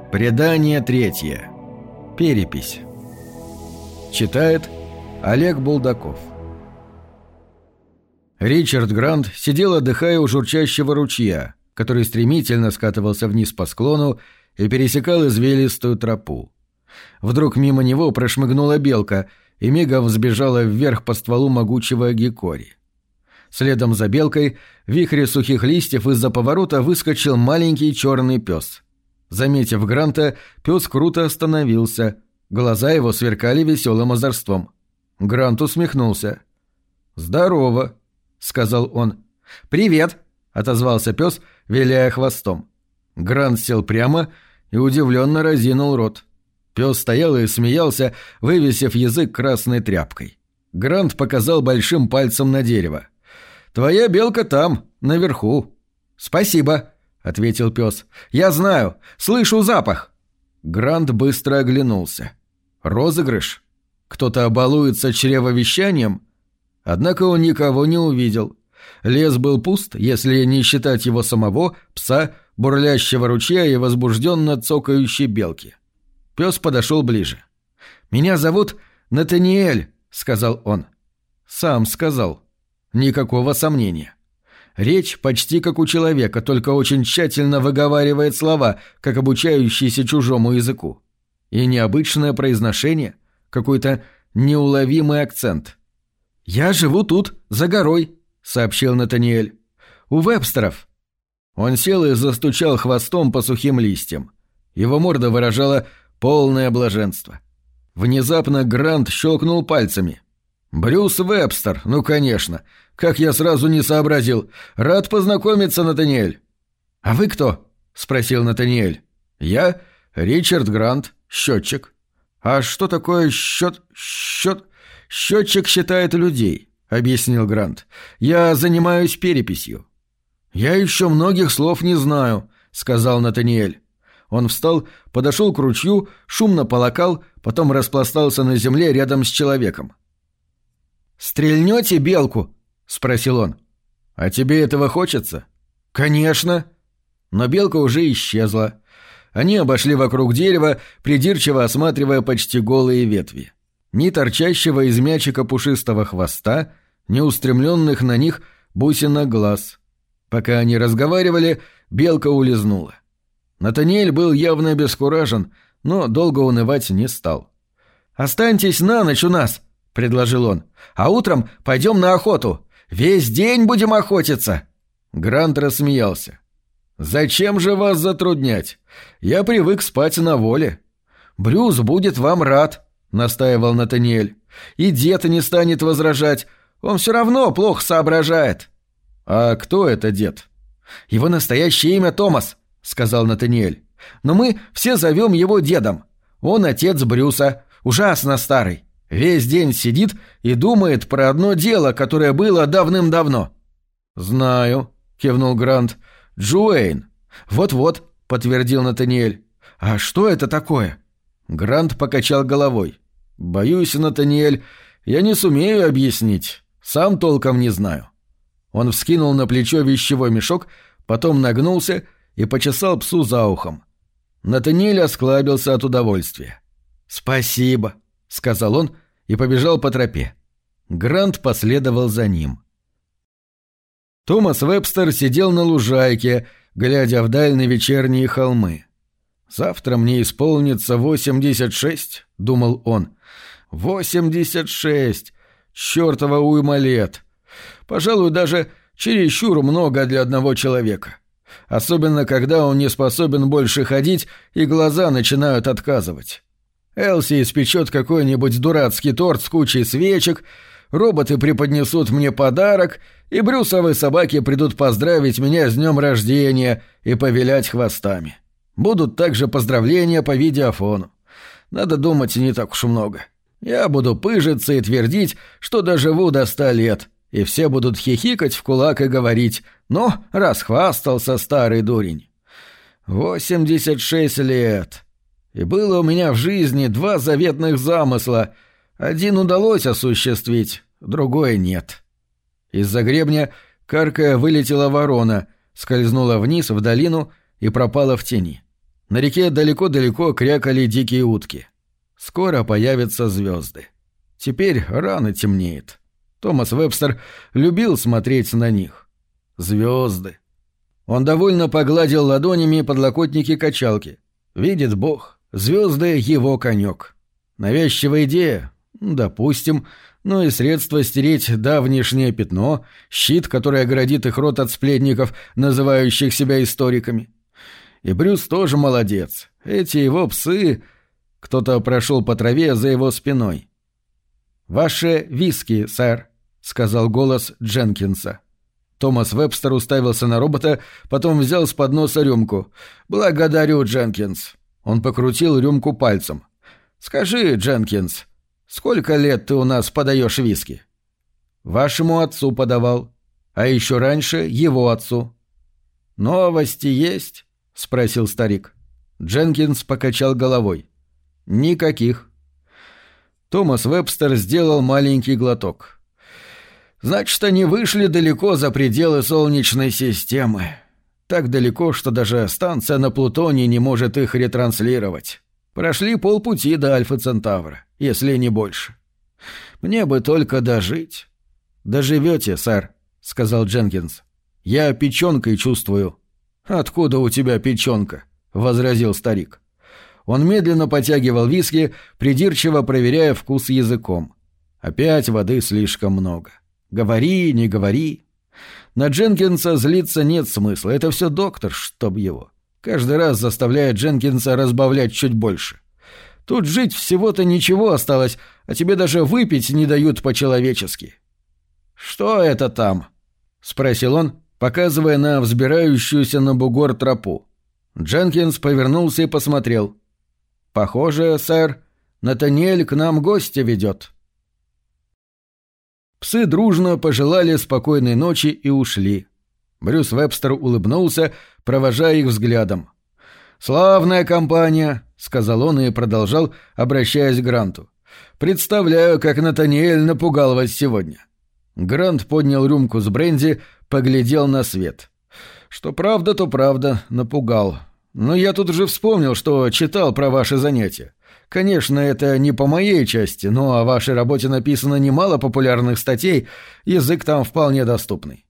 Предание третье. Перепись. Читает Олег Булдаков. Ричард Грант сидел, отдыхая у журчащего ручья, который стремительно скатывался вниз по склону и пересекал извилистую тропу. Вдруг мимо него прошмыгнула белка и мигом взбежала вверх по стволу могучего гикори. Следом за белкой в вихре сухих листьев из-за поворота выскочил маленький черный пес. Заметив Гранта, пес круто остановился. Глаза его сверкали веселым озорством. Грант усмехнулся. «Здорово», — сказал он. «Привет», — отозвался пес, виляя хвостом. Грант сел прямо и удивленно разинул рот. Пес стоял и смеялся, вывесив язык красной тряпкой. Грант показал большим пальцем на дерево. «Твоя белка там, наверху». «Спасибо», — ответил пес. «Я знаю. Слышу запах». Грант быстро оглянулся. «Розыгрыш? Кто-то балуется чревовещанием?» Однако он никого не увидел. Лес был пуст, если не считать его самого, пса, бурлящего ручья и возбужденно цокающей белки. Пес подошел ближе. «Меня зовут Натаниэль», — сказал он. Сам сказал. Никакого сомнения. Речь почти как у человека, только очень тщательно выговаривает слова, как обучающийся чужому языку. И необычное произношение, какой-то неуловимый акцент. «Я живу тут, за горой», — сообщил Натаниэль. «У Вебстеров». Он сел и застучал хвостом по сухим листьям. Его морда выражала полное блаженство. Внезапно Грант щелкнул пальцами. «Брюс Вебстер, ну конечно. Как я сразу не сообразил. Рад познакомиться, Натаниэль». «А вы кто?» — спросил Натаниэль. «Я Ричард Грант, счетчик». «А что такое счет? «Счетчик считает людей», — объяснил Грант. «Я занимаюсь переписью». «Я еще многих слов не знаю», — сказал Натаниэль. Он встал, подошел к ручью, шумно полакал, потом распластался на земле рядом с человеком. «Стрельнете белку?» — спросил он. «А тебе этого хочется?» «Конечно». Но белка уже исчезла. Они обошли вокруг дерева, придирчиво осматривая почти голые ветви. Ни торчащего из мячика пушистого хвоста, ни устремленных на них бусинок глаз. Пока они разговаривали, белка улизнула. Натаниэль был явно обескуражен, но долго унывать не стал. «Останьтесь на ночь у нас», — предложил он, — «а утром пойдем на охоту. Весь день будем охотиться». Грант рассмеялся. «Зачем же вас затруднять? Я привык спать на воле». «Брюс будет вам рад», — настаивал Натаниэль. «И дед не станет возражать. Он все равно плохо соображает». «А кто это дед?» «Его настоящее имя Томас», — сказал Натаниэль. «Но мы все зовем его дедом. Он отец Брюса, ужасно старый. Весь день сидит и думает про одно дело, которое было давным-давно». «Знаю», — кивнул Грант. «Джуэйн». «Вот-вот», — подтвердил Натаниэль. «А что это такое?» Грант покачал головой. «Боюсь, Натаниэль, я не сумею объяснить. Сам толком не знаю». Он вскинул на плечо вещевой мешок, потом нагнулся и почесал псу за ухом. Натаниэль осклабился от удовольствия. «Спасибо», — сказал он и побежал по тропе. Грант последовал за ним. Томас Вебстер сидел на лужайке, глядя вдаль на вечерние холмы. «Завтра мне исполнится 86», — думал он. 86! Чёртова уйма лет! Пожалуй, даже чересчур много для одного человека. Особенно, когда он не способен больше ходить, и глаза начинают отказывать. Элси испечет какой-нибудь дурацкий торт с кучей свечек, роботы преподнесут мне подарок, и брюсовые собаки придут поздравить меня с днем рождения и повилять хвостами. Будут также поздравления по видеофону. Надо думать, не так уж много. Я буду пыжиться и твердить, что доживу до 100 лет, и все будут хихикать в кулак и говорить: «Ну, расхвастался старый дурень». 86 лет. И было у меня в жизни 2 заветных замысла. Один удалось осуществить, другой нет. Из-за гребня, каркая, вылетела ворона, скользнула вниз в долину и пропала в тени. На реке далеко-далеко крякали дикие утки. Скоро появятся звезды. Теперь рано темнеет. Томас Вебстер любил смотреть на них. Звезды. Он довольно погладил ладонями подлокотники качалки. Видит Бог, звезды — его конек. Навязчивая идея? Допустим. Но и средство стереть давнишнее пятно, щит, который оградит их рот от сплетников, называющих себя историками. И Брюс тоже молодец. Эти его псы... Кто-то прошел по траве за его спиной. «Ваше виски, сэр», — сказал голос Дженкинса. Томас Вебстер уставился на робота, потом взял с подноса рюмку. «Благодарю, Дженкинс». Он покрутил рюмку пальцем. «Скажи, Дженкинс, сколько лет ты у нас подаешь виски?» «Вашему отцу подавал, а еще раньше его отцу». «Новости есть?» — спросил старик. Дженкинс покачал головой. «Никаких». Томас Вебстер сделал маленький глоток. «Значит, они вышли далеко за пределы Солнечной системы. Так далеко, что даже станция на Плутоне не может их ретранслировать. Прошли полпути до Альфа Центавра, если не больше. Мне бы только дожить». «Доживете, сэр», — сказал Дженкинс. «Я печенкой чувствую». «Откуда у тебя печенка?» — возразил старик. Он медленно потягивал виски, придирчиво проверяя вкус языком. Опять воды слишком много. Говори, не говори. На Дженкинса злиться нет смысла. Это все доктор, чтоб его. Каждый раз заставляет Дженкинса разбавлять чуть больше. Тут жить всего-то ничего осталось, а тебе даже выпить не дают по-человечески. «Что это там?» — спросил он, показывая на взбирающуюся на бугор тропу. Дженкинс повернулся и посмотрел. «Похоже, сэр, Натаниэль к нам гостя ведет». Псы дружно пожелали спокойной ночи и ушли. Брюс Вебстер улыбнулся, провожая их взглядом. «Славная компания», — сказал он и продолжал, обращаясь к Гранту. «Представляю, как Натаниэль напугал вас сегодня». Грант поднял рюмку с бренди, поглядел на свет. «Что правда, то правда, напугал. Но я тут же вспомнил, что читал про ваши занятия. Конечно, это не по моей части, но о вашей работе написано немало популярных статей, язык там вполне доступный».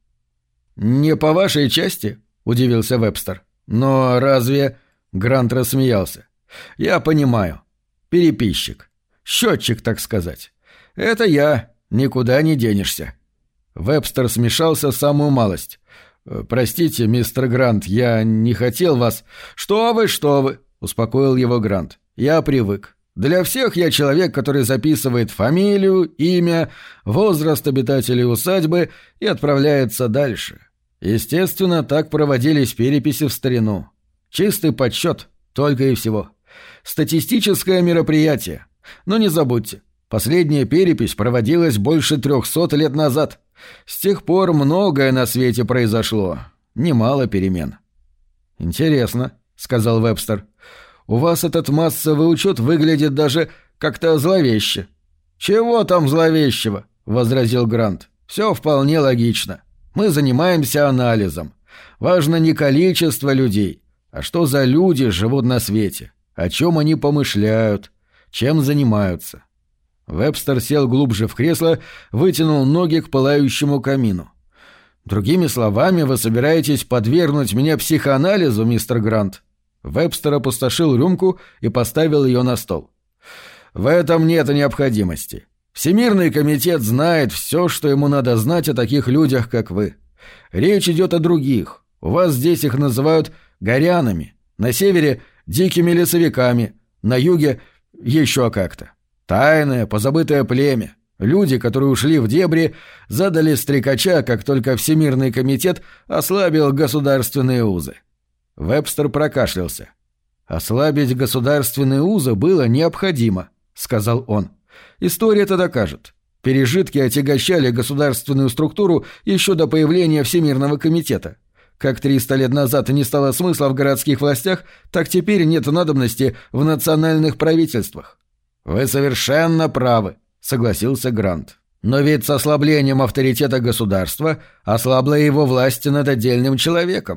«Не по вашей части?» — удивился Вебстер. «Но разве...» — Грант рассмеялся. «Я понимаю. Переписчик. Счетчик, так сказать. Это я. Никуда не денешься». Вебстер смешался самую малость. «Простите, мистер Грант, я не хотел вас...» «Что вы!» — успокоил его Грант. «Я привык. Для всех я человек, который записывает фамилию, имя, возраст обитателей усадьбы и отправляется дальше. Естественно, так проводились переписи в старину. Чистый подсчет, только и всего. Статистическое мероприятие. Но не забудьте, последняя перепись проводилась больше 300 лет назад. С тех пор многое на свете произошло. Немало перемен». «Интересно», — сказал Вебстер. «У вас этот массовый учет выглядит даже как-то зловеще». «Чего там зловещего?» — возразил Грант. «Все вполне логично. Мы занимаемся анализом. Важно не количество людей, а что за люди живут на свете, о чем они помышляют, чем занимаются». Вебстер сел глубже в кресло, вытянул ноги к пылающему камину. «Другими словами, вы собираетесь подвергнуть меня психоанализу, мистер Грант?» Вебстер опустошил рюмку и поставил ее на стол. «В этом нет необходимости. Всемирный комитет знает все, что ему надо знать о таких людях, как вы. Речь идет о других. У вас здесь их называют горянами, на севере — дикими лесовиками, на юге — еще как-то. Тайное, позабытое племя. Люди, которые ушли в дебри, задали стрекача, как только Всемирный комитет ослабил государственные узы». Вебстер прокашлялся. «Ослабить государственные узы было необходимо», — сказал он. «История это докажет. Пережитки отягощали государственную структуру еще до появления Всемирного комитета. Как 300 лет назад не стало смысла в городских властях, так теперь нет надобности в национальных правительствах». «Вы совершенно правы», — согласился Грант. «Но ведь с ослаблением авторитета государства ослабла его власть над отдельным человеком.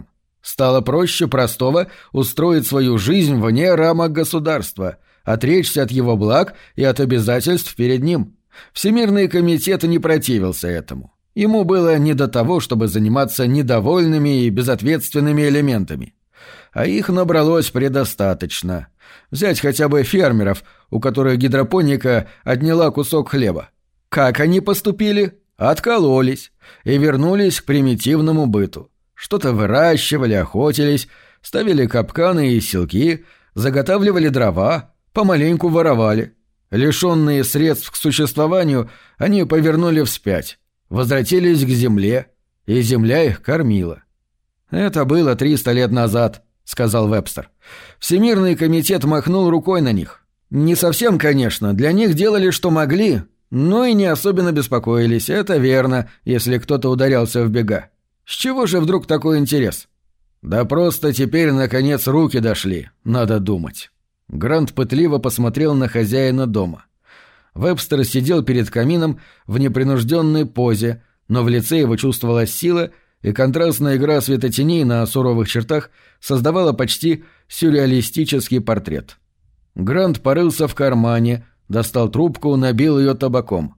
Стало проще простого устроить свою жизнь вне рамок государства, отречься от его благ и от обязательств перед ним. Всемирный комитет не противился этому. Ему было не до того, чтобы заниматься недовольными и безответственными элементами. А их набралось предостаточно. Взять хотя бы фермеров, у которых гидропоника отняла кусок хлеба. Как они поступили? Откололись и вернулись к примитивному быту. Что-то выращивали, охотились, ставили капканы и селки, заготавливали дрова, помаленьку воровали. Лишенные средств к существованию, они повернули вспять, возвратились к земле, и земля их кормила. «Это было 300 лет назад», — сказал Вебстер. «Всемирный комитет махнул рукой на них. Не совсем, конечно, для них делали, что могли, но и не особенно беспокоились, это верно, если кто-то ударялся в бега. С чего же вдруг такой интерес? Да просто теперь, наконец, руки дошли, надо думать». Грант пытливо посмотрел на хозяина дома. Вебстер сидел перед камином в непринужденной позе, но в лице его чувствовалась сила, и контрастная игра светотеней на суровых чертах создавала почти сюрреалистический портрет. Грант порылся в кармане, достал трубку, набил ее табаком.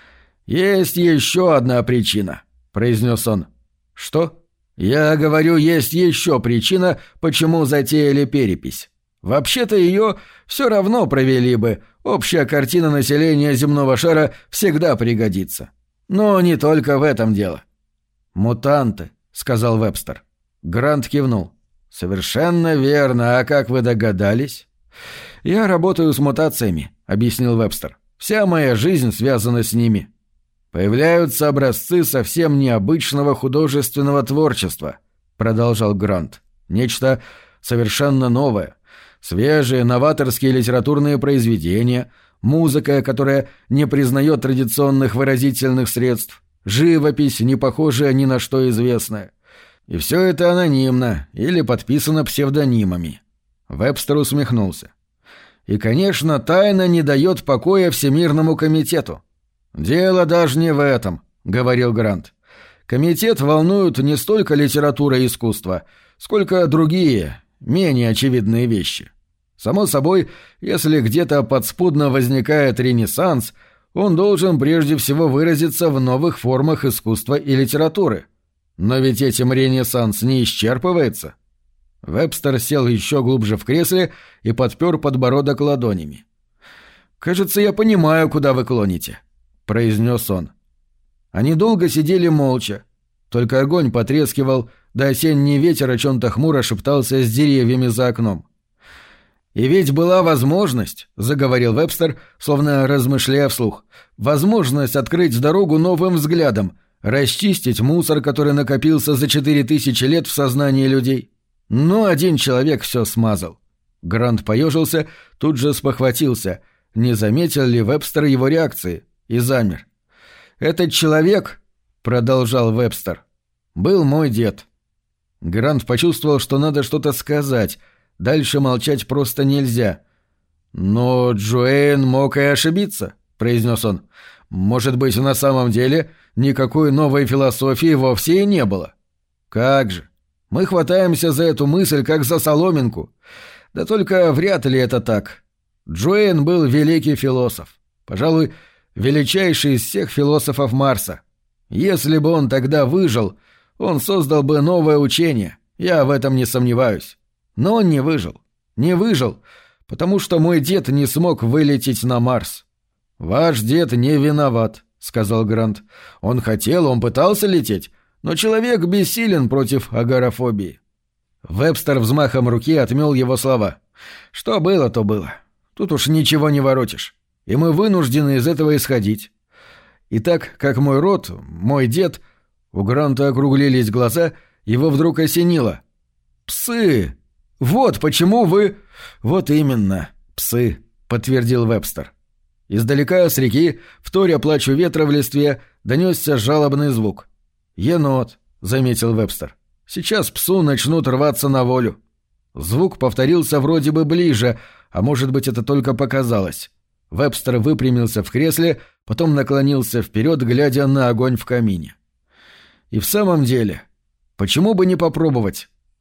«Есть еще одна причина», — произнес он. «Что?» «Я говорю, есть еще причина, почему затеяли перепись. Вообще-то ее все равно провели бы, общая картина населения земного шара всегда пригодится. Но не только в этом дело». «Мутанты», — сказал Вебстер. Грант кивнул. «Совершенно верно. А как вы догадались?» «Я работаю с мутациями», — объяснил Вебстер. «Вся моя жизнь связана с ними. Появляются образцы совсем необычного художественного творчества», — продолжал Грант. «Нечто совершенно новое. Свежие, новаторские литературные произведения, музыка, которая не признает традиционных выразительных средств, живопись, не похожая ни на что известное. И все это анонимно или подписано псевдонимами». Вебстер усмехнулся. «И, конечно, тайна не дает покоя Всемирному комитету». «Дело даже не в этом», — говорил Грант. «Комитет волнуют не столько литература и искусство, сколько другие, менее очевидные вещи. Само собой, если где-то подспудно возникает ренессанс, он должен прежде всего выразиться в новых формах искусства и литературы. Но ведь этим ренессанс не исчерпывается». Вебстер сел еще глубже в кресле и подпер подбородок ладонями. «Кажется, я понимаю, куда вы клоните», — произнес он. Они долго сидели молча. Только огонь потрескивал, да осенний ветер о чем-то хмуро шептался с деревьями за окном. «И ведь была возможность», — заговорил Вебстер, словно размышляя вслух, «возможность открыть дорогу новым взглядом, расчистить мусор, который накопился за 4000 лет в сознании людей. Но один человек все смазал». Грант поежился, тут же спохватился, не заметил ли Вебстер его реакции, и замер. «Этот человек», — продолжал Вебстер, — «был мой дед». Грант почувствовал, что надо что-то сказать, дальше молчать просто нельзя. «Но Джоэйн мог и ошибиться», — произнес он. «Может быть, на самом деле никакой новой философии вовсе и не было». «Как же! Мы хватаемся за эту мысль, как за соломинку. Да только вряд ли это так. Джоэйн был великий философ. Пожалуй, величайший из всех философов Марса. Если бы он тогда выжил, он создал бы новое учение, я в этом не сомневаюсь. Но он не выжил. Не выжил, потому что мой дед не смог вылететь на Марс». «Ваш дед не виноват», — сказал Грант. «Он хотел, он пытался лететь, но человек бессилен против агорафобии». Вебстер взмахом руки отмел его слова. «Что было, то было. Тут уж ничего не воротишь. И мы вынуждены из этого исходить. И так как мой род, мой дед...» У Гранта округлились глаза, его вдруг осенило. «Псы! Вот почему вы...» «Вот именно, псы», — подтвердил Вебстер. Издалека с реки, вторя плачу ветра в листве, донесся жалобный звук. «Енот», — заметил Вебстер. «Сейчас псу начнут рваться на волю». Звук повторился вроде бы ближе, а может быть, это только показалось. Вебстер выпрямился в кресле, потом наклонился вперед, глядя на огонь в камине. «И в самом деле, почему бы не попробовать?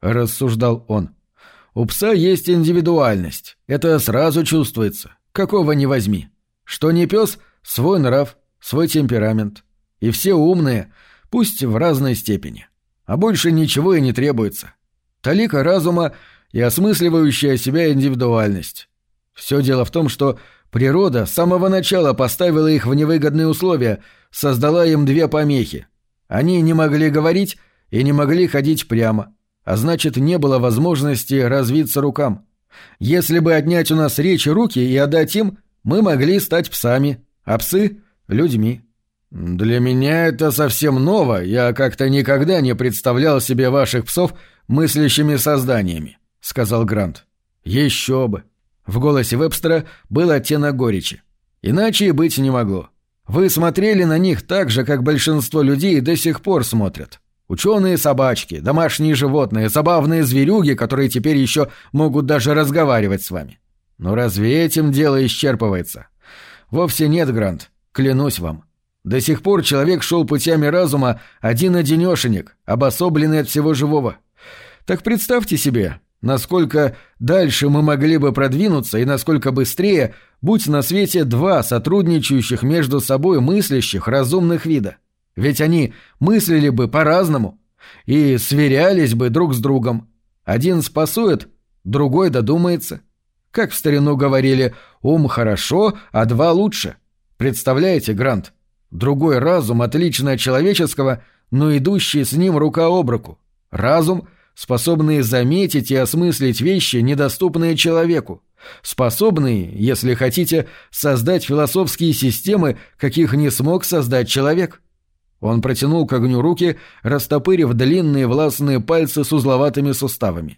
рассуждал он. «У пса есть индивидуальность. Это сразу чувствуется. Какого ни возьми. Что ни пес, свой нрав, свой темперамент. И все умные, пусть в разной степени. А больше ничего и не требуется. Талика разума и осмысливающая себя индивидуальность. Все дело в том, что природа с самого начала поставила их в невыгодные условия, создала им две помехи. Они не могли говорить и не могли ходить прямо, а значит, не было возможности развиться рукам. Если бы отнять у нас речь и руки и отдать им, мы могли стать псами, а псы — людьми». «Для меня это совсем ново, я как-то никогда не представлял себе ваших псов мыслящими созданиями», — сказал Грант. «Еще бы». В голосе Вебстера был оттенок горечи. «Иначе и быть не могло. Вы смотрели на них так же, как большинство людей до сих пор смотрят. Ученые собачки, домашние животные, забавные зверюги, которые теперь еще могут даже разговаривать с вами. Но разве этим дело исчерпывается? Вовсе нет, Грант, клянусь вам. До сих пор человек шел путями разума один-одинешенек, обособленный от всего живого. Так представьте себе, насколько дальше мы могли бы продвинуться и насколько быстрее, будь на свете два сотрудничающих между собой мыслящих разумных вида. Ведь они мыслили бы по-разному и сверялись бы друг с другом. Один спасует, другой додумается. Как в старину говорили, ум хорошо, а два лучше. Представляете, Грант? Другой разум отличный от человеческого, но идущий с ним рука об руку. Разум, способный заметить и осмыслить вещи, недоступные человеку. Способный, если хотите, создать философские системы, каких не смог создать человек. Он протянул к огню руки, растопырив длинные властные пальцы с узловатыми суставами.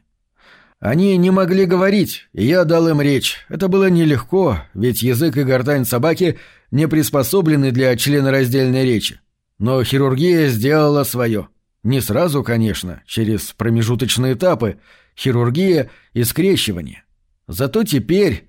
Они не могли говорить, и я дал им речь. Это было нелегко, ведь язык и гортань собаки не приспособлены для членораздельной речи. Но хирургия сделала свое. Не сразу, конечно, через промежуточные этапы. Хирургия и скрещивание. Зато теперь,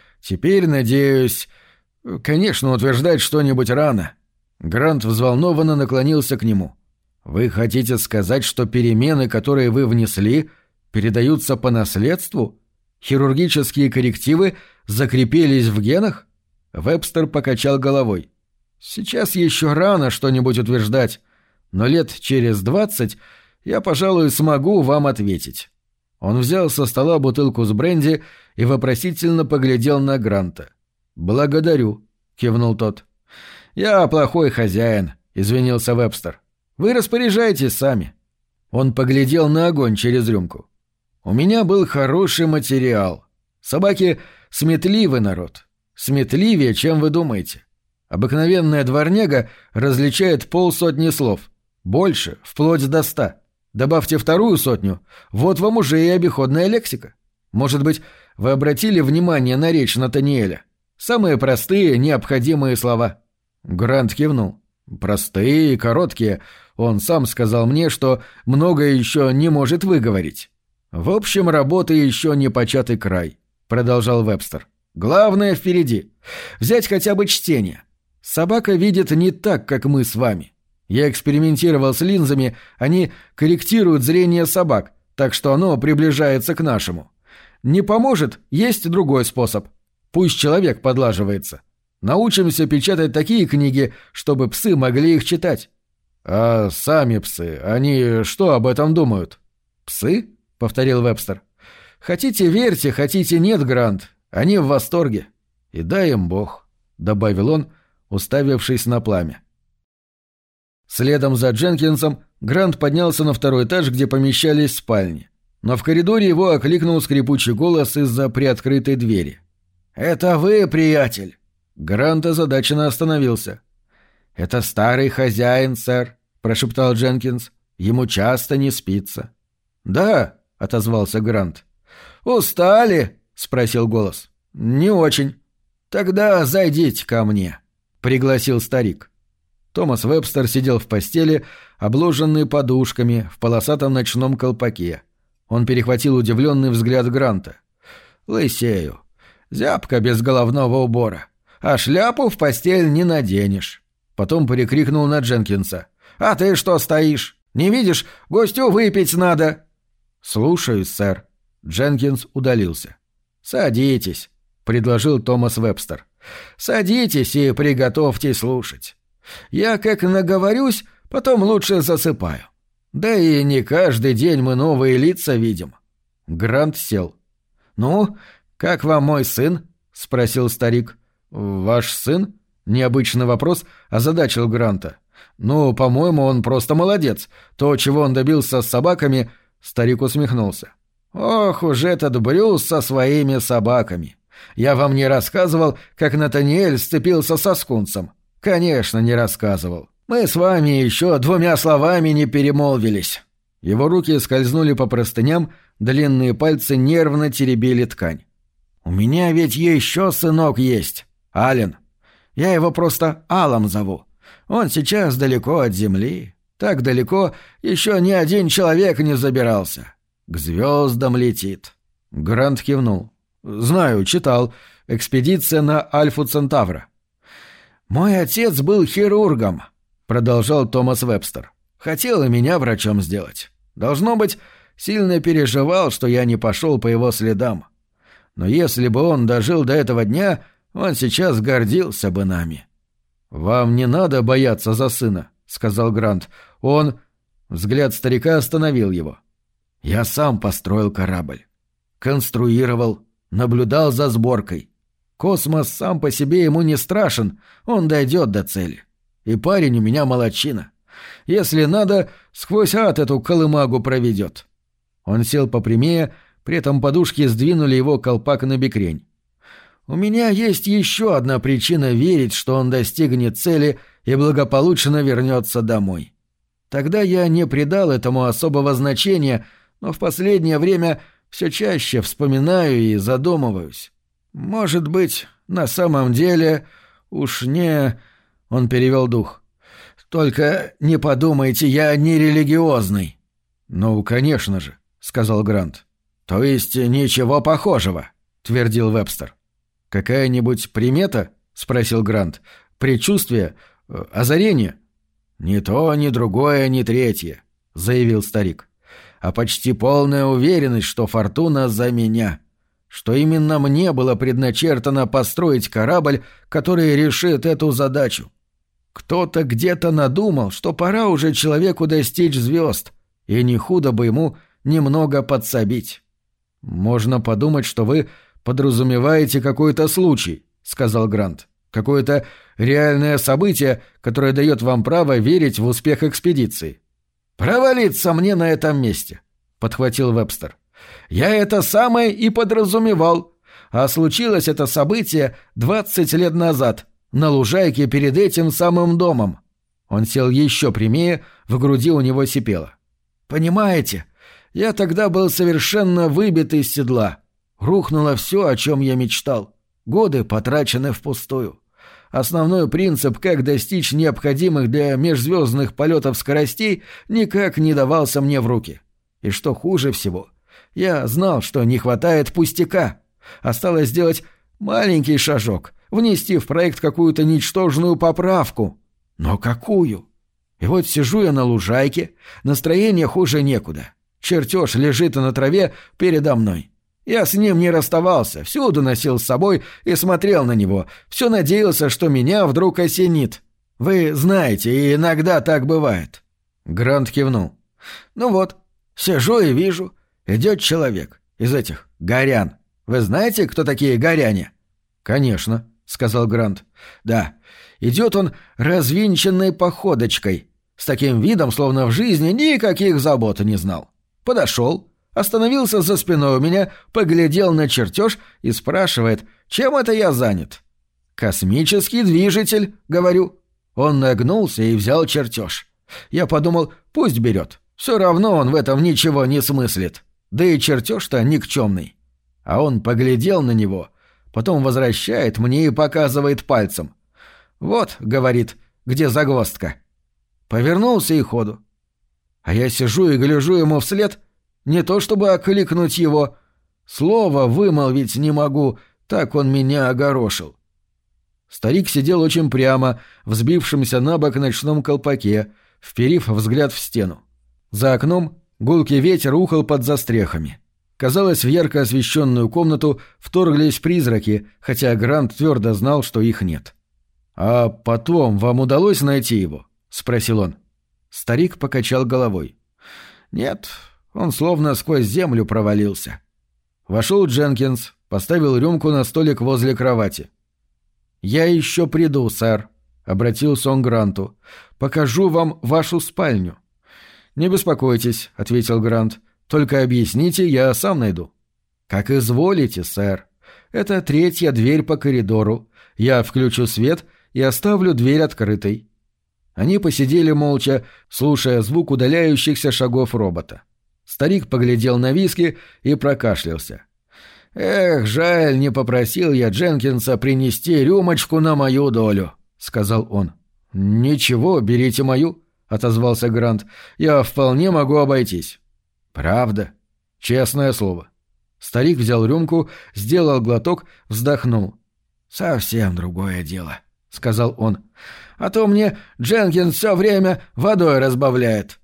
надеюсь... Конечно, утверждать что-нибудь рано. Грант взволнованно наклонился к нему. «Вы хотите сказать, что перемены, которые вы внесли, передаются по наследству? Хирургические коррективы закрепились в генах?» Вебстер покачал головой. «Сейчас еще рано что-нибудь утверждать, но лет через 20 я, пожалуй, смогу вам ответить». Он взял со стола бутылку с бренди и вопросительно поглядел на Гранта. «Благодарю», — кивнул тот. «Я плохой хозяин», — извинился Вебстер. «Вы распоряжайтесь сами». Он поглядел на огонь через рюмку. «У меня был хороший материал. Собаки — сметливый народ. Сметливее, чем вы думаете. Обыкновенная дворняга различает 50 слов. Больше, вплоть до 100. Добавьте 200, вот вам уже и обиходная лексика. Может быть, вы обратили внимание на речь Натаниэля? Самые простые, необходимые слова». Грант кивнул. «Простые и короткие. Он сам сказал мне, что многое еще не может выговорить». «В общем, работы еще не початый край», — продолжал Вебстер. «Главное впереди. Взять хотя бы чтение. Собака видит не так, как мы с вами. Я экспериментировал с линзами, они корректируют зрение собак, так что оно приближается к нашему. Не поможет, есть другой способ. Пусть человек подлаживается. Научимся печатать такие книги, чтобы псы могли их читать». «А сами псы, они что об этом думают?» «Псы?» — повторил Вебстер. «Хотите верьте, хотите нет, Грант. Они в восторге. И дай им Бог», — добавил он, уставившись на пламя. Следом за Дженкинсом Грант поднялся на второй этаж, где помещались спальни. Но в коридоре его окликнул скрипучий голос из-за приоткрытой двери. «Это вы, приятель?» Грант озадаченно остановился. «Это старый хозяин, сэр», — прошептал Дженкинс. «Ему часто не спится». «Да», — отозвался Грант. «Устали?» — спросил голос. «Не очень». «Тогда зайдите ко мне», — пригласил старик. Томас Вебстер сидел в постели, обложенный подушками, в полосатом ночном колпаке. Он перехватил удивленный взгляд Гранта. «Лысею. Зябко без головного убора. А шляпу в постель не наденешь». Потом перекрикнул на Дженкинса. «А ты что стоишь? Не видишь? Гостю выпить надо». «Слушаюсь, сэр». Дженкинс удалился. «Садитесь», — предложил Томас Вебстер. «Садитесь и приготовьтесь слушать. Я как наговорюсь, потом лучше засыпаю. Да и не каждый день мы новые лица видим». Грант сел. «Ну, как вам мой сын?» — спросил старик. «Ваш сын?» — необычный вопрос озадачил Гранта. «Ну, по-моему, он просто молодец. То, чего он добился с собаками...» Старик усмехнулся. «Ох уж этот Брюс со своими собаками. Я вам не рассказывал, как Натаниэль сцепился со скунсом? Конечно, не рассказывал. Мы с вами еще 2 словами не перемолвились». Его руки скользнули по простыням, длинные пальцы нервно теребили ткань. «У меня ведь еще сынок есть, Ален. Я его просто Алом зову. Он сейчас далеко от земли. Так далеко еще ни один человек не забирался. К звездам летит». Грант кивнул. «Знаю, читал. Экспедиция на Альфу Центавра». «Мой отец был хирургом», — продолжал Томас Вебстер. «Хотел и меня врачом сделать. Должно быть, сильно переживал, что я не пошел по его следам. Но если бы он дожил до этого дня, он сейчас гордился бы нами». «Вам не надо бояться за сына», — сказал Грант. «Он...» Взгляд старика остановил его. «Я сам построил корабль. Конструировал, наблюдал за сборкой. Космос сам по себе ему не страшен, он дойдет до цели. И парень у меня молодчина. Если надо, сквозь ад эту колымагу проведет». Он сел попрямее, при этом подушки сдвинули его колпак на бекрень. «У меня есть еще одна причина верить, что он достигнет цели и благополучно вернется домой. Тогда я не придал этому особого значения, но в последнее время все чаще вспоминаю и задумываюсь. Может быть, на самом деле уж не...» Он перевел дух. «Только не подумайте, я не религиозный». «Ну, конечно же», — сказал Грант. «То есть ничего похожего», — твердил Вебстер. «Какая-нибудь примета?» — спросил Грант. «Предчувствие? Озарение?» «Ни то, ни другое, ни третье», — заявил старик. «А почти полная уверенность, что фортуна за меня. Что именно мне было предначертано построить корабль, который решит эту задачу. Кто-то где-то надумал, что пора уже человеку достичь звезд, и не худо бы ему немного подсобить». «Можно подумать, что вы подразумеваете какой-то случай», — сказал Грант. «Какое-то реальное событие, которое дает вам право верить в успех экспедиции». «Провалиться мне на этом месте», — подхватил Вебстер. «Я это самое и подразумевал. А случилось это событие 20 лет назад, на лужайке перед этим самым домом». Он сел еще прямее, в груди у него сипело. «Понимаете, я тогда был совершенно выбит из седла. Рухнуло все, о чем я мечтал. Годы потрачены впустую. Основной принцип, как достичь необходимых для межзвездных полетов скоростей, никак не давался мне в руки. И что хуже всего, я знал, что не хватает пустяка. Осталось сделать маленький шажок, внести в проект какую-то ничтожную поправку. Но какую? И вот сижу я на лужайке, настроение хуже некуда. Чертеж лежит на траве передо мной. Я с ним не расставался, всюду носил с собой и смотрел на него, все надеялся, что меня вдруг осенит. Вы знаете, иногда так бывает». Грант кивнул. «Ну вот, сижу и вижу, идет человек из этих горян. Вы знаете, кто такие горяне?» «Конечно», — сказал Грант. «Да, идет он развинченной походочкой, с таким видом, словно в жизни никаких забот не знал. Подошел, остановился за спиной у меня, поглядел на чертеж и спрашивает, чем это я занят. «Космический движитель», — говорю. Он нагнулся и взял чертеж. Я подумал, пусть берет. Все равно он в этом ничего не смыслит. Да и чертеж-то никчемный. А он поглядел на него, потом возвращает мне и показывает пальцем. «Вот», — говорит, — «где загвоздка». Повернулся и ходу. А я сижу и гляжу ему вслед, не то чтобы окликнуть его. Слово вымолвить не могу, так он меня огорошил. Старик сидел очень прямо, взбившимся на бок ночном колпаке, вперив взгляд в стену. За окном Гулкий ветер ухал под застрехами. Казалось, в ярко освещенную комнату вторглись призраки, хотя Грант твердо знал, что их нет. «А потом вам удалось найти его?» — спросил он. Старик покачал головой. «Нет, он словно сквозь землю провалился». Вошел Дженкинс, поставил рюмку на столик возле кровати. «Я еще приду, сэр», — обратился он к Гранту. «Покажу вам вашу спальню». «Не беспокойтесь», — ответил Грант. «Только объясните, я сам найду». «Как изволите, сэр. Это 3-я дверь по коридору. Я включу свет и оставлю дверь открытой». Они посидели молча, слушая звук удаляющихся шагов робота. Старик поглядел на виски и прокашлялся. «Эх, жаль, не попросил я Дженкинса принести рюмочку на мою долю», — сказал он. «Ничего, берите мою», — отозвался Грант. «Я вполне могу обойтись». «Правда? Честное слово». Старик взял рюмку, сделал глоток, вздохнул. «Совсем другое дело», — сказал он. «А то мне Дженкинс все время водой разбавляет».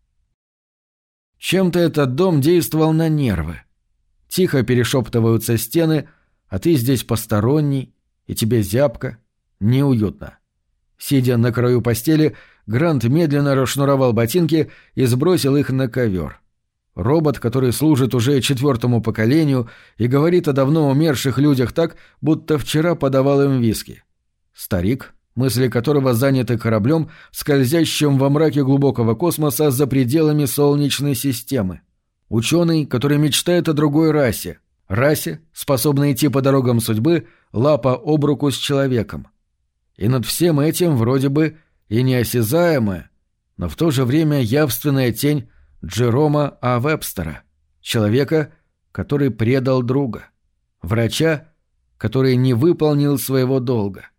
Чем-то этот дом действовал на нервы. Тихо перешептываются стены, а ты здесь посторонний, и тебе зябко, неуютно. Сидя на краю постели, Грант медленно расшнуровал ботинки и сбросил их на ковер. Робот, который служит уже 4-му поколению и говорит о давно умерших людях так, будто вчера подавал им виски. Старик, мысли которого заняты кораблем, скользящим во мраке глубокого космоса за пределами Солнечной системы. Ученый, который мечтает о другой расе, способной идти по дорогам судьбы, лапа об руку с человеком. И над всем этим вроде бы и неосязаемая, но в то же время явственная тень Джерома А. Вебстера, человека, который предал друга, врача, который не выполнил своего долга.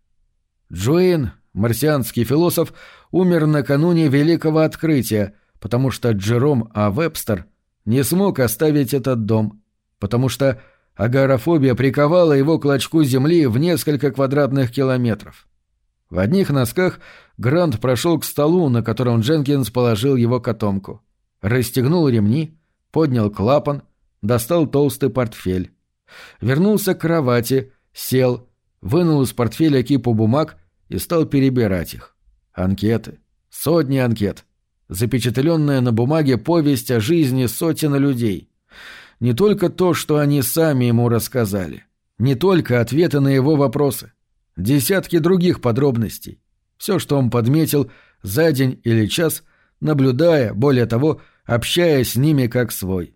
Джоин, марсианский философ, умер накануне Великого Открытия, потому что Джером А. Вебстер не смог оставить этот дом, потому что агорафобия приковала его к клочку земли в несколько квадратных километров. В одних носках Грант прошел к столу, на котором Дженкинс положил его котомку. Расстегнул ремни, поднял клапан, достал толстый портфель. Вернулся к кровати, сел, вынул из портфеля кипу бумаг и стал перебирать их. Анкеты. Сотни анкет. Запечатленная на бумаге повесть о жизни сотен людей. Не только то, что они сами ему рассказали. Не только ответы на его вопросы. Десятки других подробностей. Все, что он подметил за день или час, наблюдая, более того, общаясь с ними как свой.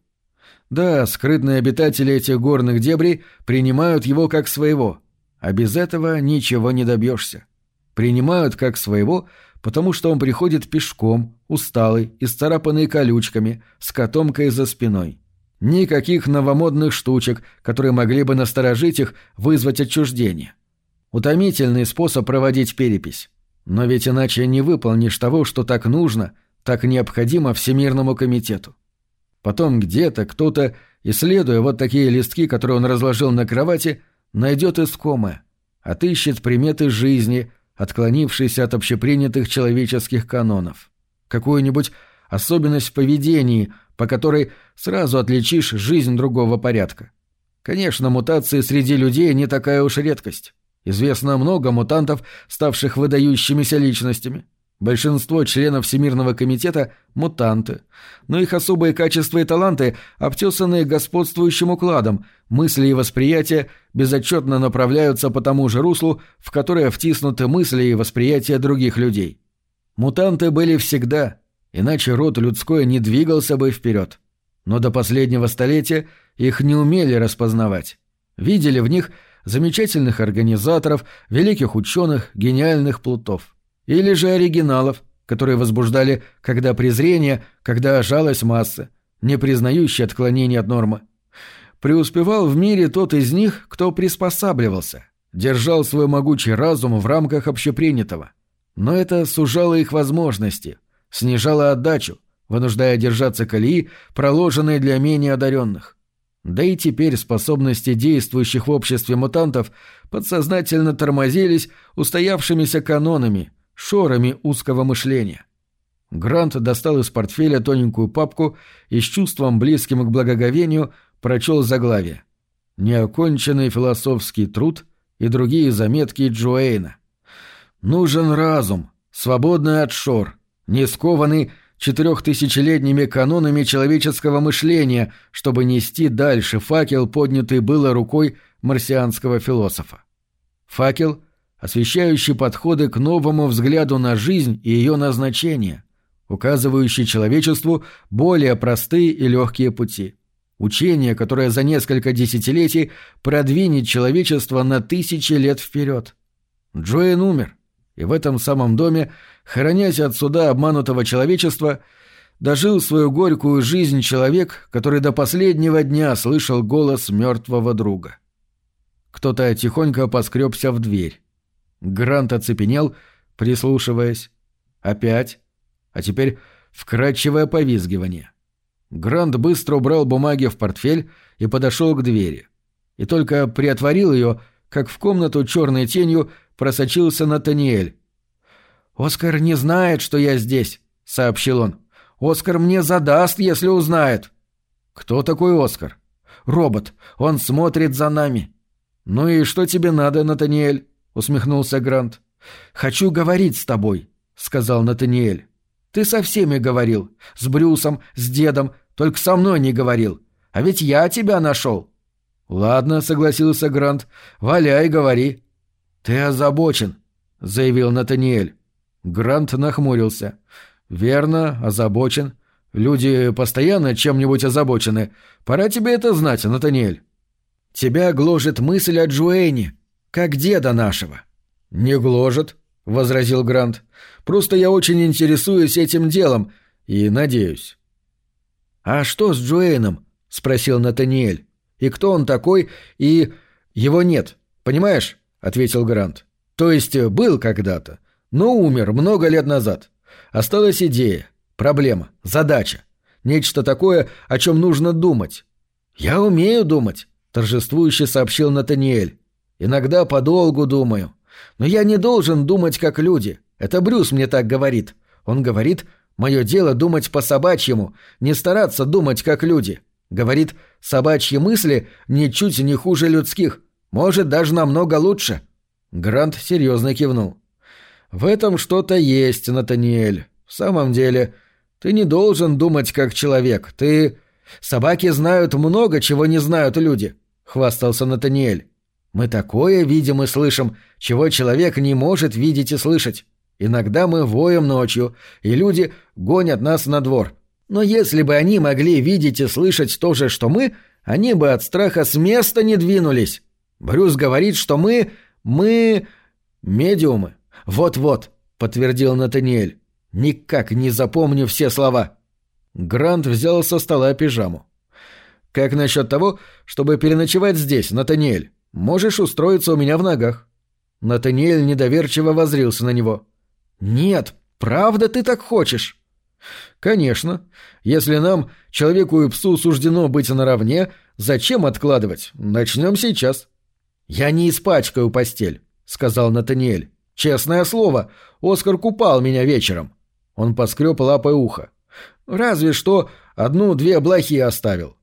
Да, скрытные обитатели этих горных дебрей принимают его как своего, а без этого ничего не добьешься. Принимают как своего, потому что он приходит пешком, усталый, исцарапанный колючками, с котомкой за спиной. Никаких новомодных штучек, которые могли бы насторожить их, вызвать отчуждение. Утомительный способ проводить перепись. Но ведь иначе не выполнишь того, что так нужно, так необходимо Всемирному комитету. Потом где-то кто-то, исследуя вот такие листки, которые он разложил на кровати, найдет искомое, отыщет приметы жизни, отклонившиеся от общепринятых человеческих канонов. Какую-нибудь особенность в поведении, по которой сразу отличишь жизнь другого порядка. Конечно, мутации среди людей не такая уж редкость. Известно много мутантов, ставших выдающимися личностями. Большинство членов Всемирного комитета – мутанты. Но их особые качества и таланты, обтесанные господствующим укладом, мысли и восприятия безотчетно направляются по тому же руслу, в которое втиснуты мысли и восприятия других людей. Мутанты были всегда, иначе род людской не двигался бы вперед. Но до последнего столетия их не умели распознавать. Видели в них замечательных организаторов, великих ученых, гениальных плутов. Или же оригиналов, которые возбуждали когда презрение, когда жалость массы, не признающие отклонений от нормы. Преуспевал в мире тот из них, кто приспосабливался, держал свой могучий разум в рамках общепринятого. Но это сужало их возможности, снижало отдачу, вынуждая держаться колеи, проложенной для менее одаренных. Да и теперь способности действующих в обществе мутантов подсознательно тормозились устоявшимися канонами, шорами узкого мышления. Грант достал из портфеля тоненькую папку и с чувством, близким к благоговению, прочел заглавие: «Неоконченный философский труд и другие заметки Джоэйна». Нужен разум, свободный от шор, не скованный 4000-летними канонами человеческого мышления, чтобы нести дальше факел, поднятый было рукой марсианского философа. Факел, освещающий подходы к новому взгляду на жизнь и ее назначение, указывающий человечеству более простые и легкие пути. Учение, которое за несколько десятилетий продвинет человечество на 1000 лет вперед. Джоэйн умер, и в этом самом доме, хоронясь от суда обманутого человечества, дожил свою горькую жизнь человек, который до последнего дня слышал голос мертвого друга. Кто-то тихонько поскребся в дверь. Грант оцепенел, прислушиваясь. Опять. А теперь вкрадчивое повизгивание. Грант быстро убрал бумаги в портфель и подошел к двери. И только приотворил ее, как в комнату черной тенью просочился Натаниэль. «Оскар не знает, что я здесь», — сообщил он. «Оскар мне задаст, если узнает». «Кто такой Оскар?» «Робот. Он смотрит за нами». «Ну и что тебе надо, Натаниэль?» — усмехнулся Грант. «Хочу говорить с тобой», — сказал Натаниэль. «Ты со всеми говорил. С Брюсом, с дедом, только со мной не говорил. А ведь я тебя нашел». «Ладно», — согласился Грант. «Валяй, говори». «Ты озабочен», — заявил Натаниэль. Грант нахмурился. «Верно, озабочен. Люди постоянно чем-нибудь озабочены. Пора тебе это знать, Натаниэль». «Тебя гложет мысль о Джоэйне, как деда нашего». «Не гложет», — возразил Грант. «Просто я очень интересуюсь этим делом и надеюсь». «А что с Джоэйном?» — спросил Натаниэль. «И кто он такой, и...» «Его нет, понимаешь?» — ответил Грант. «То есть был когда-то, но умер много лет назад. Осталась идея, проблема, задача. Нечто такое, о чем нужно думать». «Я умею думать», — торжествующе сообщил Натаниэль. «Иногда подолгу думаю. Но я не должен думать, как люди. Это Брюс мне так говорит. Он говорит, мое дело думать по-собачьему, не стараться думать, как люди. Говорит, собачьи мысли ничуть не хуже людских. Может, даже намного лучше». Грант серьезно кивнул. «В этом что-то есть, Натаниэль. В самом деле, ты не должен думать, как человек. Ты... Собаки знают много, чего не знают люди», — хвастался Натаниэль. «Мы такое видим и слышим, чего человек не может видеть и слышать. Иногда мы воем ночью, и люди гонят нас на двор. Но если бы они могли видеть и слышать то же, что мы, они бы от страха с места не двинулись. Брюс говорит, что мы медиумы». «Вот-вот», — подтвердил Натаниэль. «Никак не запомню все слова». Грант взял со стола пижаму. «Как насчет того, чтобы переночевать здесь, Натаниэль? Можешь устроиться у меня в ногах». Натаниэль недоверчиво воззрился на него. «Нет, правда ты так хочешь?» «Конечно. Если нам, человеку и псу, суждено быть наравне, зачем откладывать? Начнем сейчас». «Я не испачкаю постель», — сказал Натаниэль. «Честное слово, Оскар купал меня вечером». Он поскреб лапой ухо. «Разве что 1-2 блохи оставил».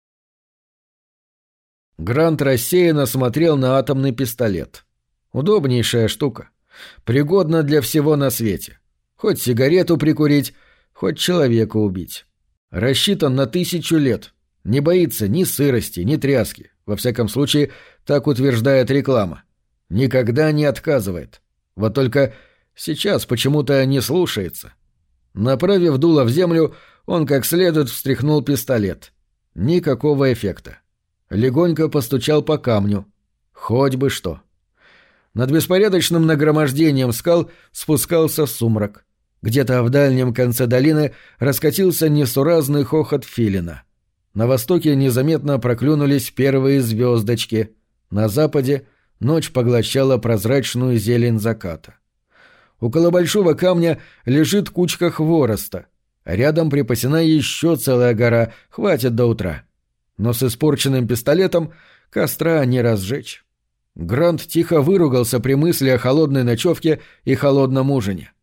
Грант рассеянно смотрел на атомный пистолет. Удобнейшая штука. Пригодна для всего на свете. Хоть сигарету прикурить, хоть человека убить. Рассчитан на 1000 лет. Не боится ни сырости, ни тряски. Во всяком случае, так утверждает реклама. Никогда не отказывает. Вот только сейчас почему-то не слушается. Направив дуло в землю, он как следует встряхнул пистолет. Никакого эффекта. Легонько постучал по камню. Хоть бы что. Над беспорядочным нагромождением скал спускался сумрак. Где-то в дальнем конце долины раскатился несуразный хохот филина. На востоке незаметно проклюнулись первые звездочки. На западе ночь поглощала прозрачную зелень заката. Около большого камня лежит кучка хвороста. Рядом припасена еще целая гора, хватит до утра. Но с испорченным пистолетом костра не разжечь. Грант тихо выругался при мысли о холодной ночевке и холодном ужине.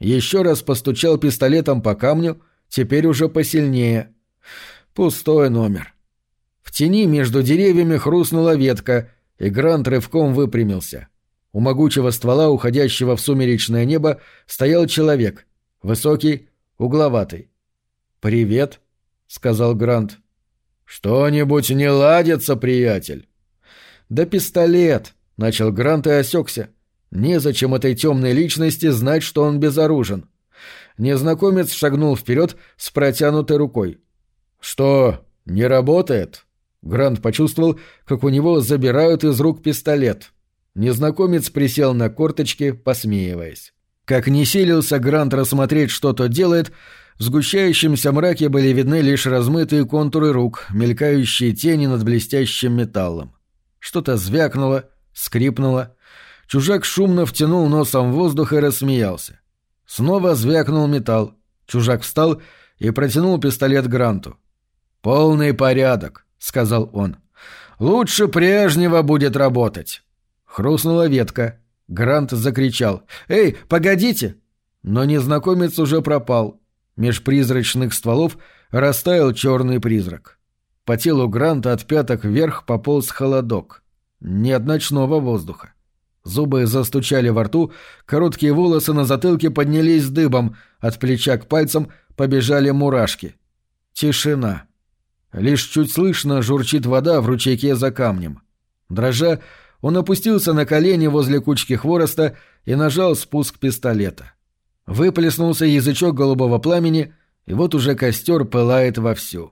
Еще раз постучал пистолетом по камню, теперь уже посильнее. Пустой номер. В тени между деревьями хрустнула ветка, и Грант рывком выпрямился. У могучего ствола, уходящего в сумеречное небо, стоял человек. Высокий, угловатый. «Привет», — сказал Грант. «Что-нибудь не ладится, приятель?» «Да пистолет», — начал Грант и осекся. Незачем этой темной личности знать, что он безоружен. Незнакомец шагнул вперед с протянутой рукой. «Что, не работает?» Грант почувствовал, как у него забирают из рук пистолет. Незнакомец присел на корточки, посмеиваясь. Как не силился Грант рассмотреть, что тот делает, в сгущающемся мраке были видны лишь размытые контуры рук, мелькающие тени над блестящим металлом. Что-то звякнуло, скрипнуло. Чужак шумно втянул носом в воздух и рассмеялся. Снова звякнул металл. Чужак встал и протянул пистолет Гранту. «Полный порядок», — сказал он. «Лучше прежнего будет работать». Хрустнула ветка. Грант закричал: «Эй, погодите!» Но незнакомец уже пропал. Меж призрачных стволов растаял черный призрак. По телу Гранта от пяток вверх пополз холодок. Нет ночного воздуха. Зубы застучали во рту, короткие волосы на затылке поднялись дыбом, от плеча к пальцам побежали мурашки. Тишина. Лишь чуть слышно журчит вода в ручейке за камнем. Дрожа, он опустился на колени возле кучки хвороста и нажал спуск пистолета. Выплеснулся язычок голубого пламени, и вот уже костер пылает вовсю.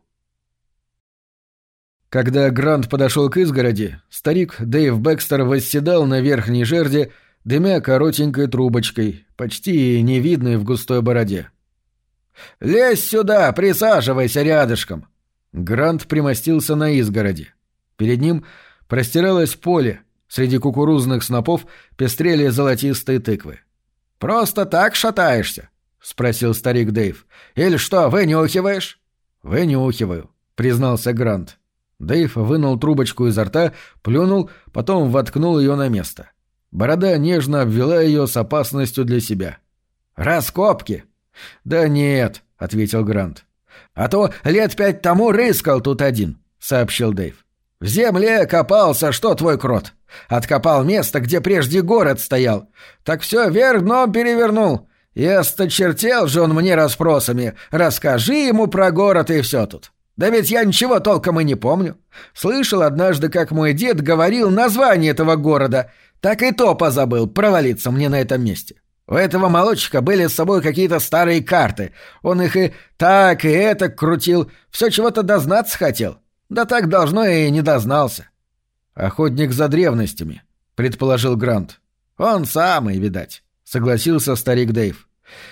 Когда Грант подошел к изгороди, старик Дэйв Бэкстер восседал на верхней жерди, дымя коротенькой трубочкой, почти невидной в густой бороде. «Лезь сюда, присаживайся рядышком!» Грант примостился на изгороди. Перед ним простиралось поле, среди кукурузных снопов пестрели золотистые тыквы. «Просто так шатаешься?» — спросил старик Дэйв. «Или что, вынюхиваешь?» «Вынюхиваю», — признался Грант. Дэйв вынул трубочку изо рта, плюнул, потом воткнул ее на место. Борода нежно обвела ее с опасностью для себя. «Раскопки?» «Да нет», — ответил Грант. «А то лет 5 тому рыскал тут один», — сообщил Дэйв. «В земле копался, что твой крот. Откопал место, где прежде город стоял. Так все вверх дном перевернул. И осточертел же он мне расспросами. Расскажи ему про город и все тут. Да ведь я ничего толком и не помню. Слышал однажды, как мой дед говорил название этого города. Так и то позабыл, провалиться мне на этом месте. У этого молодчика были с собой какие-то старые карты. Он их и так, и этак крутил. Все чего-то дознаться хотел. Да так должно и не дознался». «Охотник за древностями», — предположил Грант. «Он самый, видать», — согласился старик Дэйв.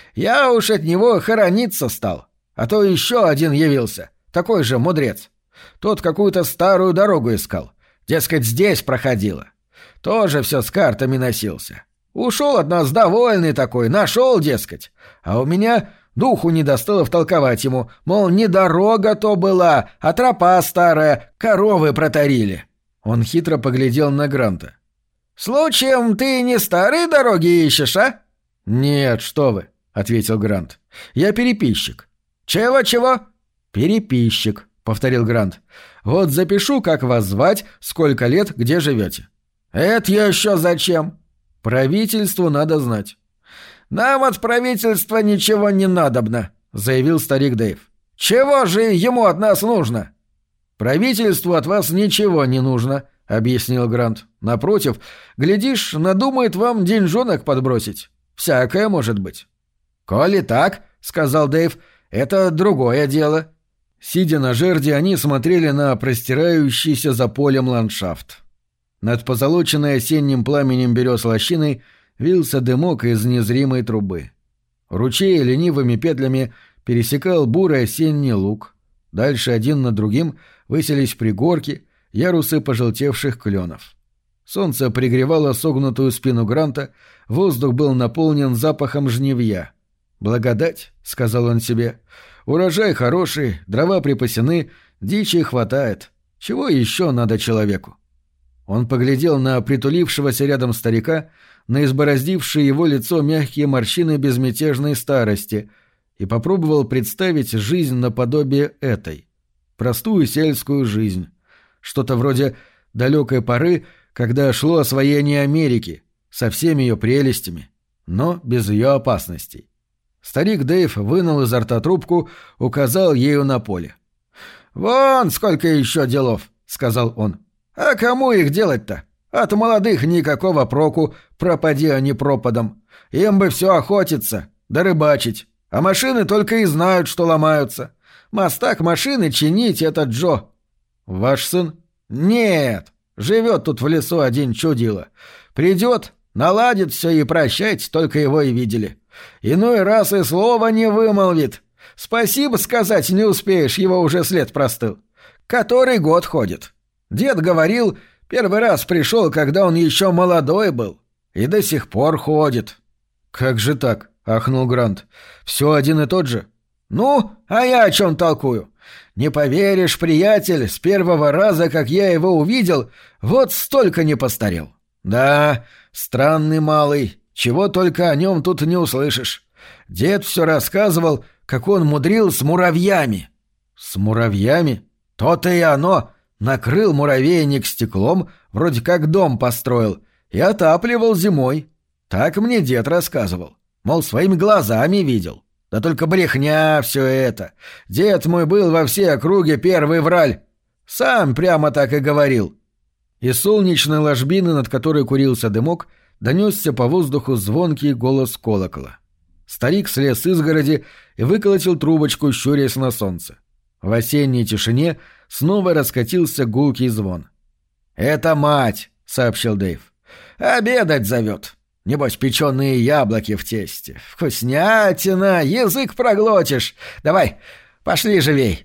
«Я уж от него хорониться стал. А то еще один явился, такой же мудрец. Тот какую-то старую дорогу искал. Дескать, здесь проходила. Тоже все с картами носился. Ушел от нас довольный такой, нашел, дескать. А у меня духу не достало втолковать ему, мол, не дорога то была, а тропа старая, коровы протарили». Он хитро поглядел на Гранта. «Случаем ты не старые дороги ищешь, а?» «Нет, что вы», — ответил Грант. «Я переписчик». «Чего-чего?» «Переписчик», — повторил Грант. «Вот запишу, как вас звать, сколько лет, где живете». «Это еще зачем?» «Правительству надо знать». «Нам от правительства ничего не надобно», — заявил старик Дэйв. «Чего же ему от нас нужно?» «Правительству от вас ничего не нужно», — объяснил Грант. «Напротив, глядишь, надумает вам деньжонок подбросить. Всякое может быть». «Коли так», — сказал Дэйв, — «это другое дело». Сидя на жерди, они смотрели на простирающийся за полем ландшафт. Над позолоченной осенним пламенем берез лощиной вился дымок из незримой трубы. Ручей ленивыми петлями пересекал бурый осенний луг. Дальше один над другим высились пригорки, ярусы пожелтевших кленов. Солнце пригревало согнутую спину Гранта, воздух был наполнен запахом жнивья. «Благодать», — сказал он себе, — «урожай хороший, дрова припасены, дичи хватает. Чего еще надо человеку?» Он поглядел на притулившегося рядом старика, на избороздившие его лицо мягкие морщины безмятежной старости и попробовал представить жизнь наподобие этой. Простую сельскую жизнь. Что-то вроде далекой поры, когда шло освоение Америки, со всеми ее прелестями, но без ее опасностей. Старик Дэйв вынул изо рта трубку, указал ею на поле. «Вон сколько еще делов», — сказал он. «А кому их делать-то? От молодых никакого проку, пропади они пропадом. Им бы все охотиться, да рыбачить. А машины только и знают, что ломаются. Мастак машины чинить — это Джо». «Ваш сын?» «Нет, живет тут в лесу один чудило. Придет, наладит все и прощайте, только его и видели. Иной раз и слова не вымолвит. Спасибо сказать не успеешь, его уже след простыл. Который год ходит. Дед говорил, первый раз пришел, когда он еще молодой был. И до сих пор ходит». «Как же так?» — ахнул Грант. «Все один и тот же?» «Ну, а я о чем толкую? Не поверишь, приятель, с первого раза, как я его увидел, вот столько не постарел. Да, странный малый, чего только о нем тут не услышишь. Дед все рассказывал, как он мудрил с муравьями». «С муравьями?» «То-то и оно. Накрыл муравейник стеклом, вроде как дом построил, и отапливал зимой. Так мне дед рассказывал. Мол, своими глазами видел. Да только брехня все это. Дед мой был во всей округе первый враль. Сам прямо так и говорил». Из солнечной ложбины, над которой курился дымок, донесся по воздуху звонкий голос колокола. Старик слез с изгороди и выколотил трубочку, щурясь на солнце. В осенней тишине снова раскатился гулкий звон. «Это мать», — сообщил Дэйв. «Обедать зовет. Небось, печеные яблоки в тесте. Вкуснятина, язык проглотишь. Давай, пошли живей».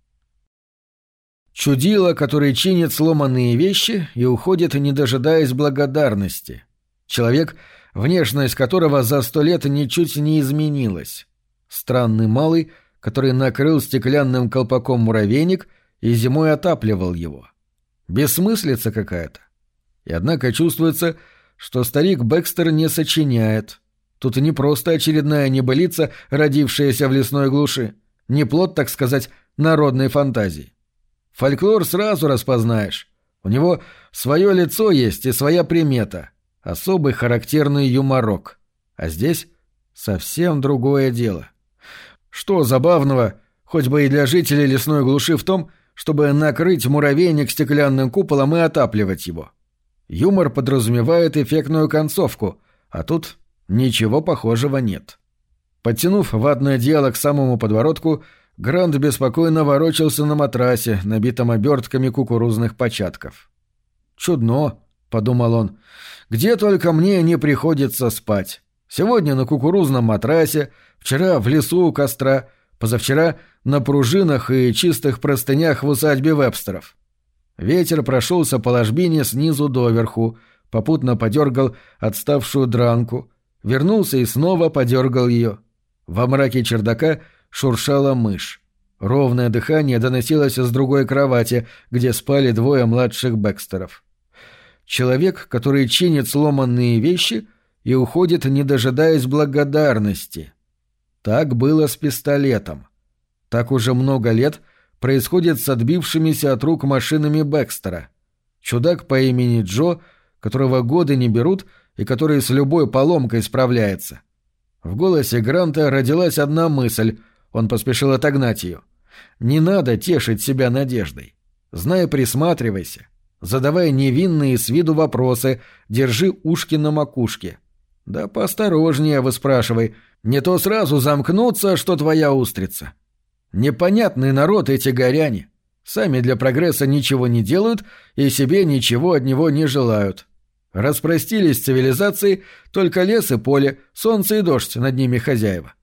Чудило, который чинит сломанные вещи и уходит, не дожидаясь благодарности. Человек, внешность которого за 100 лет ничуть не изменилась. Странный малый, который накрыл стеклянным колпаком муравейник и зимой отапливал его. Бессмыслица какая-то. И однако чувствуется, что старик Бекстер не сочиняет. Тут не просто очередная небылица, родившаяся в лесной глуши, не плод, так сказать, народной фантазии. Фольклор сразу распознаешь. У него свое лицо есть и своя примета, особый характерный юморок. А здесь совсем другое дело. Что забавного, хоть бы и для жителей лесной глуши, в том, чтобы накрыть муравейник стеклянным куполом и отапливать его? Юмор подразумевает эффектную концовку, а тут ничего похожего нет. Подтянув ватное одеяло к самому подбородку, Грант беспокойно ворочался на матрасе, набитом обертками кукурузных початков. «Чудно», — подумал он, — «где только мне не приходится спать. Сегодня на кукурузном матрасе, вчера в лесу у костра, позавчера на пружинах и чистых простынях в усадьбе Вебстеров». Ветер прошелся по ложбине снизу доверху, попутно подергал отставшую дранку, вернулся и снова подергал ее. Во мраке чердака шуршала мышь. Ровное дыхание доносилось с другой кровати, где спали двое младших Бекстеров. Человек, который чинит сломанные вещи и уходит, не дожидаясь благодарности. Так было с пистолетом. Так уже много лет происходит с отбившимися от рук машинами Бекстера. Чудак по имени Джо, которого годы не берут и который с любой поломкой справляется. В голосе Гранта родилась одна мысль. Он поспешил отогнать ее. Не надо тешить себя надеждой. Знай, присматривайся. Задавай невинные с виду вопросы, держи ушки на макушке. Да поосторожнее выспрашивай, не то сразу замкнутся, что твоя устрица. Непонятный народ эти горяне. Сами для прогресса ничего не делают и себе ничего от него не желают. Распростились цивилизации, только лес и поле, солнце и дождь над ними хозяева.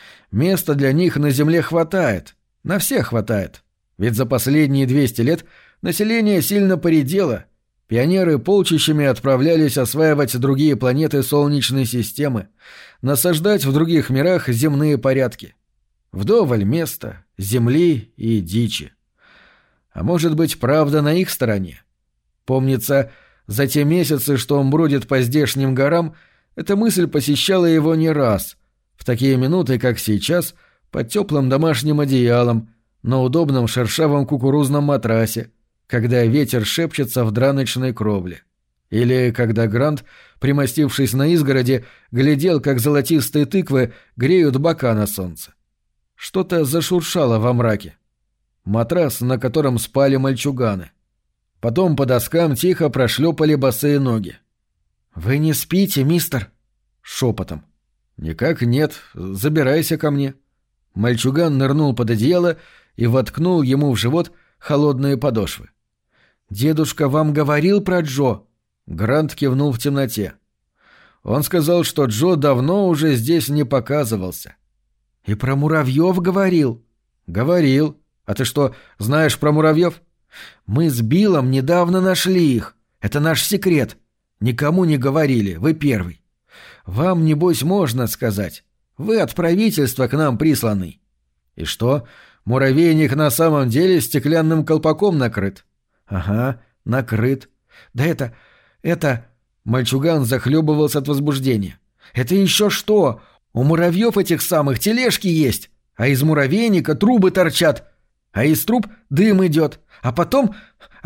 Места для них на земле хватает, на всех хватает. Ведь за последние 200 лет население сильно поредело. Пионеры полчищами отправлялись осваивать другие планеты Солнечной системы, насаждать в других мирах земные порядки. Вдоволь места, земли и дичи. А может быть, правда на их стороне? Помнится, За те месяцы, что он бродит по здешним горам, эта мысль посещала его не раз, в такие минуты, как сейчас, под теплым домашним одеялом, на удобном шершавом кукурузном матрасе, когда ветер шепчется в драночной кровле. Или когда Грант, примостившись на изгороди, глядел, как золотистые тыквы греют бока на солнце. Что-то зашуршало во мраке. Матрас, на котором спали мальчуганы. Потом по доскам тихо прошлепали босые ноги. «Вы не спите, мистер?» Шепотом. «Никак нет. Забирайся ко мне». Мальчуган нырнул под одеяло и воткнул ему в живот холодные подошвы. «Дедушка вам говорил про Джо?» Грант кивнул в темноте. Он сказал, что Джо давно уже здесь не показывался. «И про муравьев говорил?» «Говорил. А ты что, знаешь про муравьев?» «Мы с Биллом недавно нашли их. Это наш секрет. Никому не говорили, вы первый. Вам, небось, можно сказать. Вы от правительства к нам присланы». «И что, муравейник на самом деле стеклянным колпаком накрыт?» «Ага, накрыт. Да это... Мальчуган захлебывался от возбуждения. «Это еще что? У муравьев этих самых тележки есть, а из муравейника трубы торчат, а из труб дым идет. А потом...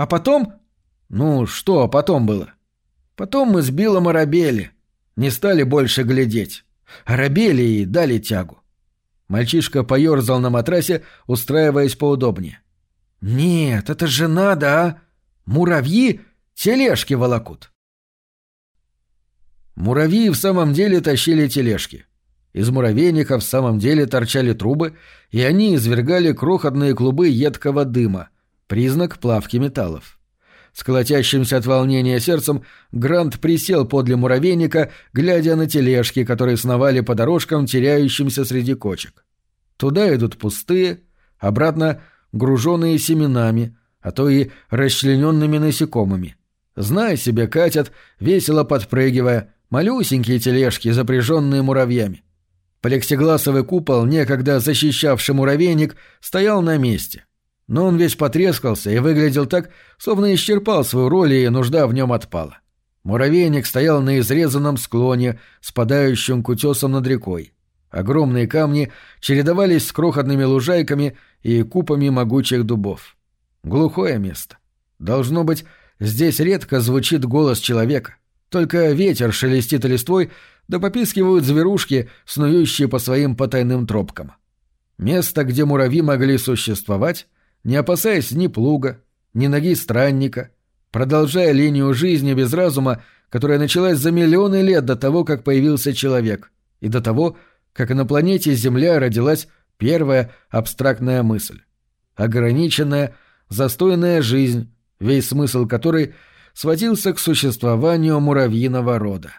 Ну, что потом было? Потом мы с Биллом оробели. Не стали больше глядеть. Оробели и дали тягу». Мальчишка поерзал на матрасе, устраиваясь поудобнее. «Нет, это же надо, а! Муравьи тележки волокут». Муравьи в самом деле тащили тележки. Из муравейника в самом деле торчали трубы, и они извергали крохотные клубы едкого дыма, признак плавки металлов. С колотящимся от волнения сердцем Грант присел подле муравейника, глядя на тележки, которые сновали по дорожкам, теряющимся среди кочек. Туда идут пустые, обратно груженные семенами, а то и расчлененными насекомыми. Знай себе, катят, весело подпрыгивая, малюсенькие тележки, запряженные муравьями. Плексигласовый купол, некогда защищавший муравейник, стоял на месте. Но он весь потрескался и выглядел так, словно исчерпал свою роль и нужда в нем отпала. Муравейник стоял на изрезанном склоне, спадающем к утесам над рекой. Огромные камни чередовались с крохотными лужайками и купами могучих дубов. Глухое место. Должно быть, здесь редко звучит голос человека. Только ветер шелестит листвой, да попискивают зверушки, снующие по своим потайным тропкам. Место, где муравьи могли существовать, не опасаясь ни плуга, ни ноги странника, продолжая линию жизни без разума, которая началась за миллионы лет до того, как появился человек, и до того, как на планете Земля родилась первая абстрактная мысль. Ограниченная, застойная жизнь, весь смысл которой сводился к существованию муравьиного рода.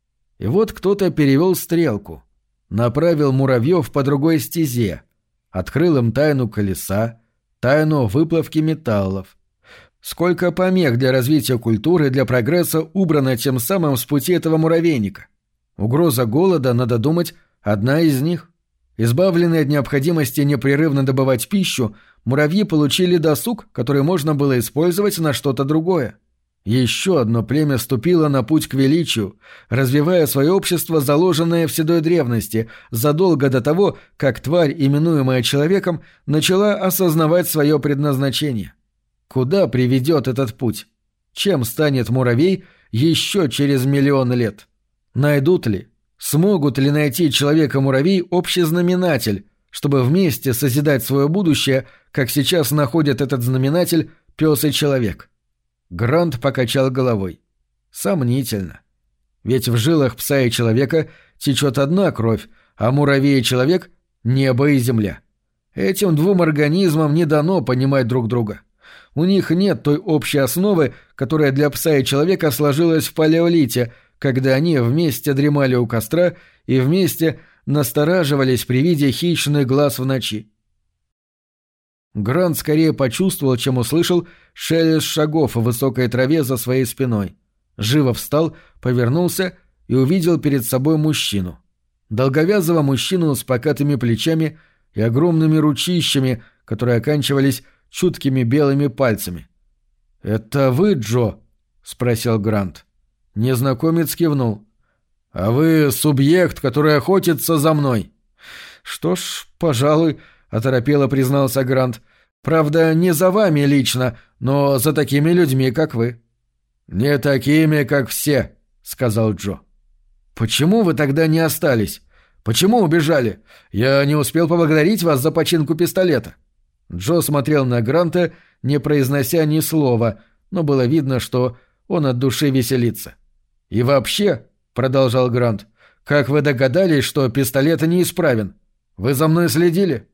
И вот кто-то перевел стрелку, направил муравьев по другой стезе, открыл им тайну колеса, тайну выплавки металлов. Сколько помех для развития культуры и для прогресса убрано тем самым с пути этого муравейника. Угроза голода, надо думать, одна из них. Избавленные от необходимости непрерывно добывать пищу, муравьи получили досуг, который можно было использовать на что-то другое. Еще одно племя ступило на путь к величию, развивая свое общество, заложенное в седой древности, задолго до того, как тварь, именуемая человеком, начала осознавать свое предназначение. Куда приведет этот путь? Чем станет муравей еще через миллион лет? Найдут ли? Смогут ли найти человека-муравей общий знаменатель, чтобы вместе созидать свое будущее, как сейчас находят этот знаменатель пес и человек? Грант покачал головой. Сомнительно. Ведь в жилах пса и человека течет одна кровь, а муравей и человек — небо и земля. Этим двум организмам не дано понимать друг друга. У них нет той общей основы, которая для пса и человека сложилась в палеолите, когда они вместе дремали у костра и вместе настораживались при виде хищных глаз в ночи. Грант скорее почувствовал, чем услышал шелест шагов в высокой траве за своей спиной. Живо встал, повернулся и увидел перед собой мужчину. Долговязого мужчину с покатыми плечами и огромными ручищами, которые оканчивались чуткими белыми пальцами. «Это вы, Джо?» — спросил Грант. Незнакомец кивнул. «А вы субъект, который охотится за мной?» «Что ж, пожалуй», — оторопело признался Грант. «Правда, не за вами лично, но за такими людьми, как вы». «Не такими, как все», — сказал Джо. «Почему вы тогда не остались? Почему убежали? Я не успел поблагодарить вас за починку пистолета». Джо смотрел на Гранта, не произнося ни слова, но было видно, что он от души веселится. «И вообще», — продолжал Грант, — «как вы догадались, что пистолет неисправен? Вы за мной следили?»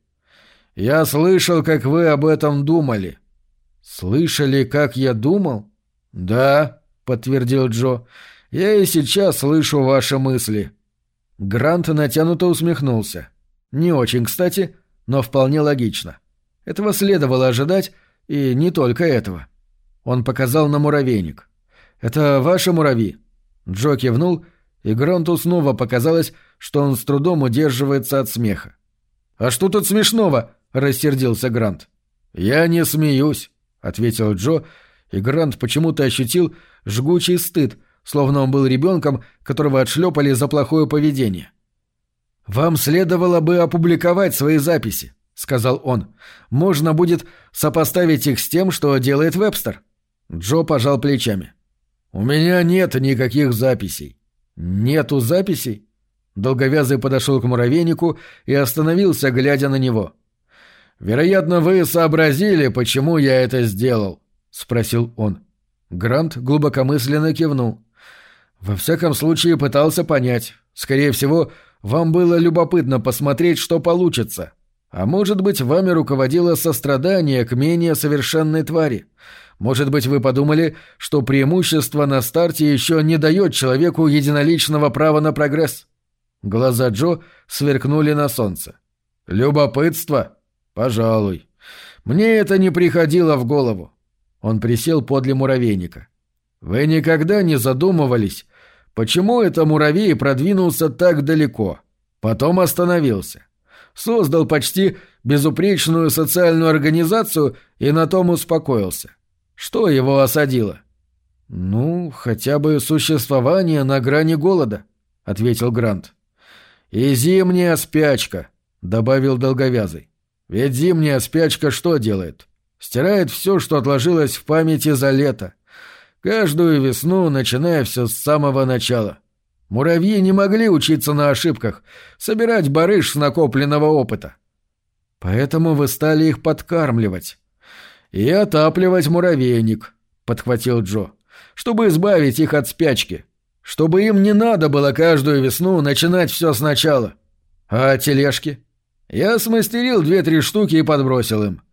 «Я слышал, как вы об этом думали». «Слышали, как я думал?» «Да», — подтвердил Джо, — «я и сейчас слышу ваши мысли». Грант натянуто усмехнулся. Не очень кстати, но вполне логично. Этого следовало ожидать, и не только этого. Он показал на муравейник. «Это ваши муравьи?» Джо кивнул, и Гранту снова показалось, что он с трудом удерживается от смеха. «А что тут смешного?» — рассердился Грант. «Я не смеюсь», — ответил Джо, и Грант почему-то ощутил жгучий стыд, словно он был ребенком, которого отшлепали за плохое поведение. «Вам следовало бы опубликовать свои записи», — сказал он. «Можно будет сопоставить их с тем, что делает Вебстер». Джо пожал плечами. «У меня нет никаких записей». «Нету записей?» Долговязый подошел к муравейнику и остановился, глядя на него. «Вероятно, вы сообразили, почему я это сделал», — спросил он. Грант глубокомысленно кивнул. «Во всяком случае пытался понять. Скорее всего, вам было любопытно посмотреть, что получится. А может быть, вами руководило сострадание к менее совершенной твари. Может быть, вы подумали, что преимущество на старте еще не дает человеку единоличного права на прогресс». Глаза Джо сверкнули на солнце. «Любопытство? Пожалуй. Мне это не приходило в голову». Он присел подле муравейника. «Вы никогда не задумывались, почему это муравей продвинулся так далеко, потом остановился, создал почти безупречную социальную организацию и на том успокоился? Что его осадило?» «Ну, хотя бы существование на грани голода», — ответил Грант. «И зимняя спячка», — добавил Долговязый. «Ведь зимняя спячка что делает? Стирает все, что отложилось в памяти за лето. Каждую весну, начиная все с самого начала. Муравьи не могли учиться на ошибках, собирать барыш с накопленного опыта. Поэтому вы стали их подкармливать. И отапливать муравейник», — подхватил Джо, — «чтобы избавить их от спячки, чтобы им не надо было каждую весну начинать все сначала. А тележки? Я смастерил 2-3 штуки и подбросил им.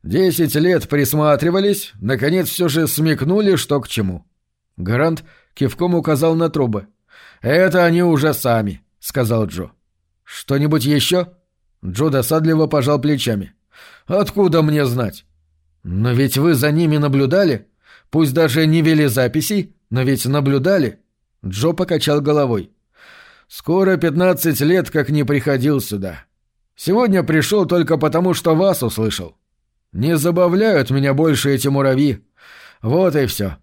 10 лет присматривались, наконец все же смекнули, что к чему». Грант кивком указал на трубы. «Это они уже сами», — сказал Джо. «Что-нибудь еще?» Джо досадливо пожал плечами. «Откуда мне знать?» «Но ведь вы за ними наблюдали? Пусть даже не вели записей, но ведь наблюдали?» Джо покачал головой. «Скоро 15 лет, как не приходил сюда. Сегодня пришел только потому, что вас услышал. Не забавляют меня больше эти муравьи. Вот и все».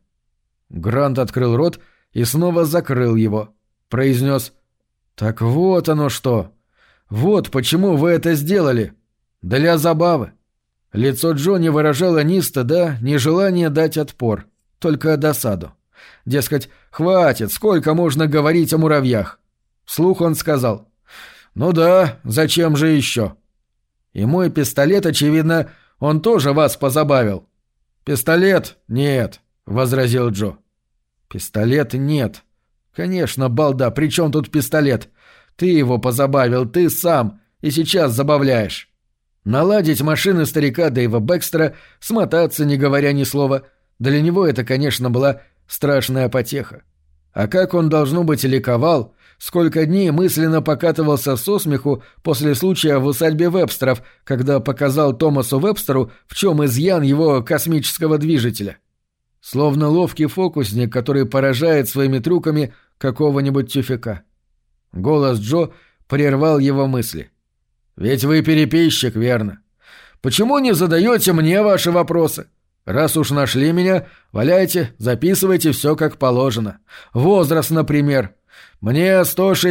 Грант открыл рот и снова закрыл его. Произнес: «Так вот оно что. Вот почему вы это сделали. Для забавы». Лицо Джо не выражало ни стыда, ни желания дать отпор, только досаду. Дескать, хватит, сколько можно говорить о муравьях. Вслух он сказал: «Ну да, зачем же еще?» «И мой пистолет, очевидно, он тоже вас позабавил». «Пистолет? Нет», — возразил Джо. «Пистолет нет. Конечно, балда, при чем тут пистолет? Ты его позабавил, ты сам, и сейчас забавляешь». Наладить машины старика Дэйва Бекстера, смотаться, не говоря ни слова, для него это, конечно, была страшная потеха. А как он, должно быть, ликовал, сколько дней мысленно покатывался со смеху после случая в усадьбе Вебстеров, когда показал Томасу Вебстеру, в чем изъян его космического движителя. Словно ловкий фокусник, который поражает своими трюками какого-нибудь тюфяка. Голос Джо прервал его мысли. «Ведь вы переписчик, верно? Почему не задаете мне ваши вопросы? Раз уж нашли меня, валяйте, записывайте все как положено. Возраст, например. Мне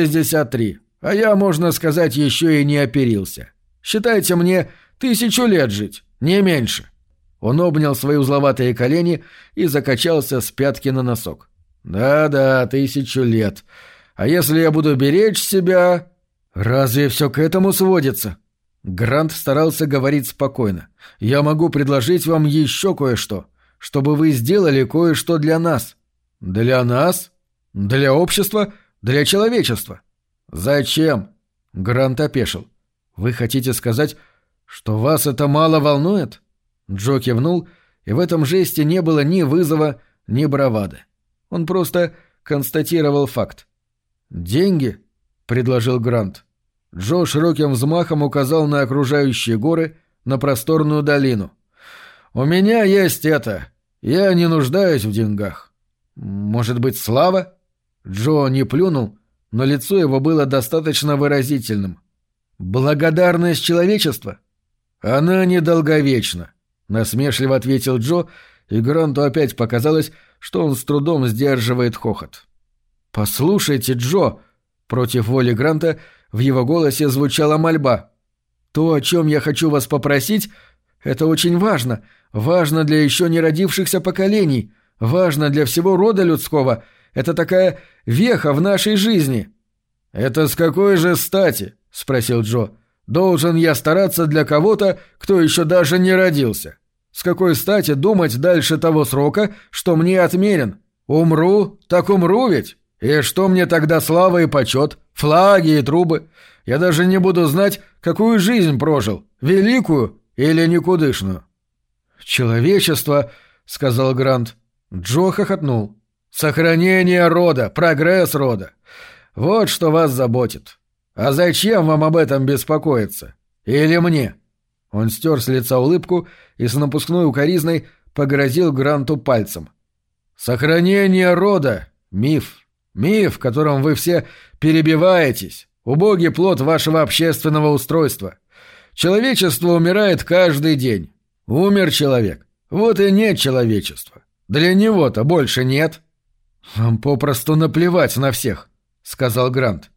163, а я, можно сказать, еще и не оперился. Считайте мне 1000 лет жить, не меньше». Он обнял свои узловатые колени и закачался с пятки на носок. «Да-да, 1000 лет. А если я буду беречь себя...» «Разве все к этому сводится?» Грант старался говорить спокойно. «Я могу предложить вам еще кое-что, чтобы вы сделали кое-что для нас». «Для нас? Для общества? Для человечества?» «Зачем?» Грант опешил. «Вы хотите сказать, что вас это мало волнует?» Джо кивнул, и в этом жесте не было ни вызова, ни бравады. Он просто констатировал факт. «Деньги?» — предложил Грант. Джо широким взмахом указал на окружающие горы, на просторную долину. «У меня есть это. Я не нуждаюсь в деньгах. Может быть, слава?» Джо не плюнул, но лицо его было достаточно выразительным. «Благодарность человечества?» «Она недолговечна», — насмешливо ответил Джо, и Гранту опять показалось, что он с трудом сдерживает хохот. «Послушайте, Джо!» Против воли Гранта в его голосе звучала мольба. «То, о чем я хочу вас попросить, это очень важно. Важно для еще не родившихся поколений. Важно для всего рода людского. Это такая веха в нашей жизни». «Это с какой же стати?» — спросил Джо. «Должен я стараться для кого-то, кто еще даже не родился? С какой стати думать дальше того срока, что мне отмерен? Умру, так умру ведь. И что мне тогда слава и почет, флаги и трубы? Я даже не буду знать, какую жизнь прожил, великую или никудышную». «Человечество», — сказал Грант. Джо хохотнул. «Сохранение рода, прогресс рода. Вот что вас заботит. А зачем вам об этом беспокоиться? Или мне?» Он стер с лица улыбку и с напускной укоризной погрозил Гранту пальцем. «Сохранение рода — миф. Миф, в котором вы все перебиваетесь. Убогий плод вашего общественного устройства. Человечество умирает каждый день. Умер человек. Вот и нет человечества. Для него-то больше нет». «Вам попросту наплевать на всех», — сказал Грант.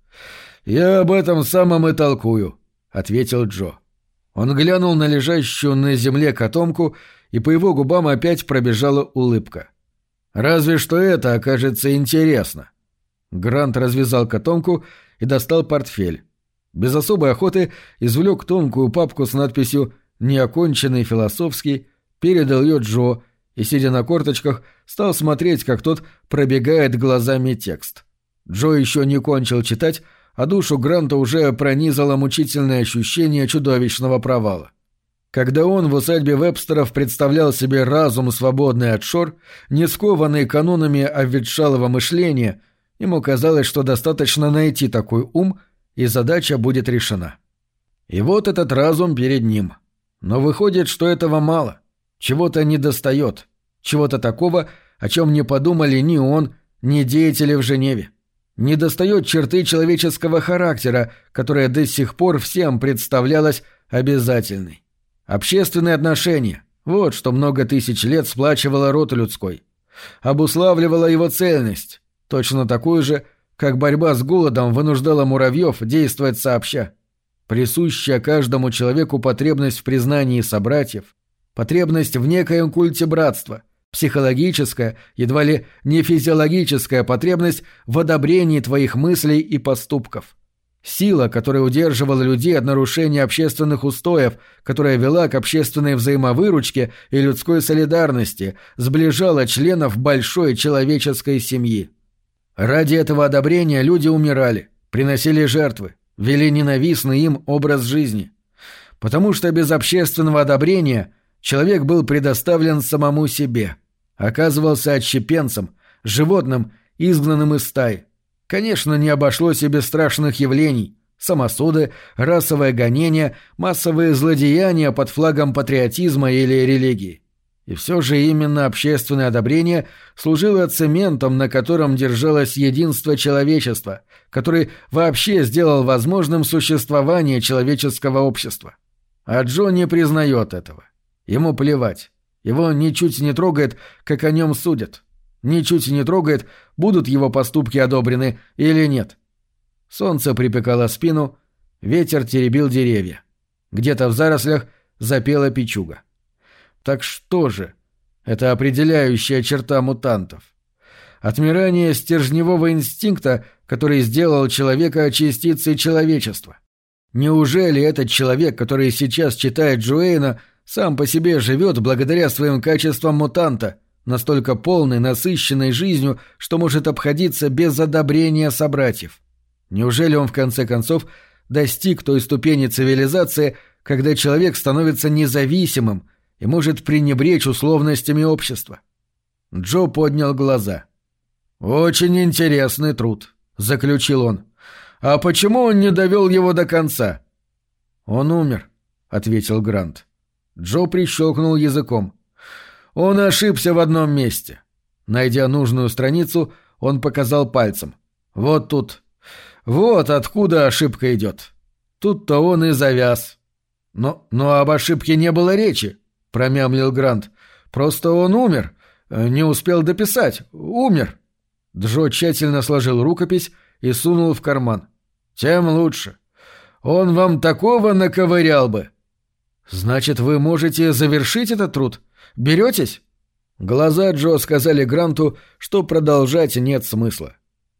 «Я об этом самом и толкую», — ответил Джо. Он глянул на лежащую на земле котомку, и по его губам опять пробежала улыбка. «Разве что это окажется интересно». Грант развязал котомку и достал портфель. Без особой охоты извлек тонкую папку с надписью «Неоконченный философский», передал ее Джо и, сидя на корточках, стал смотреть, как тот пробегает глазами текст. Джо еще не кончил читать, а душу Гранта уже пронизало мучительное ощущение чудовищного провала. Когда он в усадьбе Вебстеров представлял себе разум, свободный от шор, не скованный канонами обветшалого мышления, ему казалось, что достаточно найти такой ум, и задача будет решена. И вот этот разум перед ним. Но выходит, что этого мало. Чего-то недостает. Чего-то такого, о чем не подумали ни он, ни деятели в Женеве. Недостает черты человеческого характера, которая до сих пор всем представлялась обязательной. Общественные отношения – вот что много тысяч лет сплачивало род людской. Обуславливала его цельность, точно такую же, как борьба с голодом вынуждала муравьев действовать сообща. Присущая каждому человеку потребность в признании собратьев, потребность в некоем культе братства, психологическая, едва ли не физиологическая потребность в одобрении твоих мыслей и поступков. Сила, которая удерживала людей от нарушения общественных устоев, которая вела к общественной взаимовыручке и людской солидарности, сближала членов большой человеческой семьи. Ради этого одобрения люди умирали, приносили жертвы, вели ненавистный им образ жизни. Потому что без общественного одобрения человек был предоставлен самому себе, оказывался отщепенцем, животным, изгнанным из стаи. Конечно, не обошлось и без страшных явлений – самосуды, расовое гонение, массовые злодеяния под флагом патриотизма или религии. И все же именно общественное одобрение служило цементом, на котором держалось единство человечества, который вообще сделал возможным существование человеческого общества. А Джо не признает этого. Ему плевать. Его ничуть не трогает, как о нем судят. Ничуть не трогает, будут его поступки одобрены или нет. Солнце припекало спину, ветер теребил деревья. Где-то в зарослях запела печуга. Так что же? Это определяющая черта мутантов. Отмирание стержневого инстинкта, который сделал человека частицей человечества. Неужели этот человек, который сейчас читает Джоэйна, сам по себе живет благодаря своим качествам мутанта, настолько полной, насыщенной жизнью, что может обходиться без одобрения собратьев? Неужели он в конце концов достиг той ступени цивилизации, когда человек становится независимым и может пренебречь условностями общества? Джо поднял глаза. «Очень интересный труд», — заключил он. «А почему он не довел его до конца?» «Он умер», — ответил Грант. Джо прищелкнул языком. «Он ошибся в одном месте». Найдя нужную страницу, он показал пальцем. «Вот тут. Вот откуда ошибка идет. Тут-то он и завяз». «Но об ошибке не было речи», — промямлил Грант. «Просто он умер. Не успел дописать. Умер». Джо тщательно сложил рукопись и сунул в карман. «Тем лучше. Он вам такого наковырял бы». «Значит, вы можете завершить этот труд? Беретесь?» Глаза Джо сказали Гранту, что продолжать нет смысла.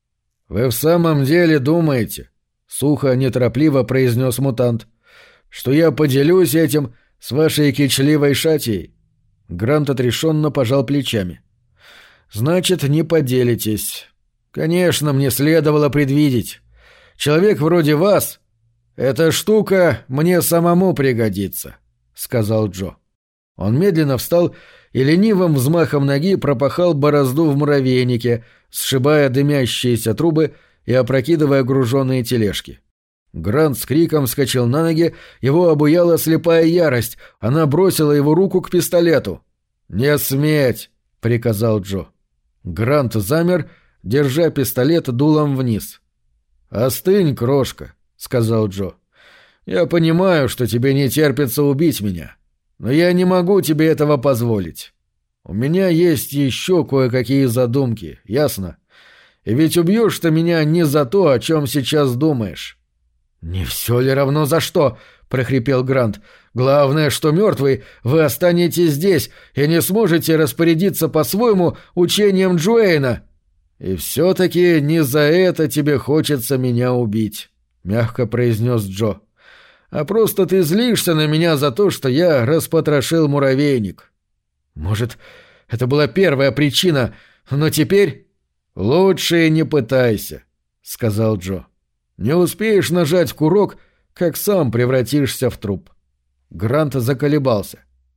«Вы в самом деле думаете, — сухо, неторопливо произнес мутант, — что я поделюсь этим с вашей кичливой шатией?» Грант отрешенно пожал плечами. «Значит, не поделитесь. Конечно, мне следовало предвидеть. Человек вроде вас... Эта штука мне самому пригодится», — сказал Джо. Он медленно встал и ленивым взмахом ноги пропахал борозду в муравейнике, сшибая дымящиеся трубы и опрокидывая груженные тележки. Грант с криком вскочил на ноги, его обуяла слепая ярость, она бросила его руку к пистолету. «Не сметь!» — приказал Джо. Грант замер, держа пистолет дулом вниз. «Остынь, крошка», — сказал Джо. «Я понимаю, что тебе не терпится убить меня, но я не могу тебе этого позволить. У меня есть еще кое-какие задумки, ясно? И ведь убьешь ты меня не за то, о чем сейчас думаешь». «Не все ли равно за что?» — прохрипел Грант. «Главное, что мертвый, вы останетесь здесь и не сможете распорядиться по-своему учением Джоэйна». «И все-таки не за это тебе хочется меня убить», — мягко произнес Джо. «А просто ты злишься на меня за то, что я распотрошил муравейник». «Может, это была первая причина, но теперь...» «Лучше не пытайся», — сказал Джо. «Не успеешь нажать курок, как сам превратишься в труп». Грант заколебался.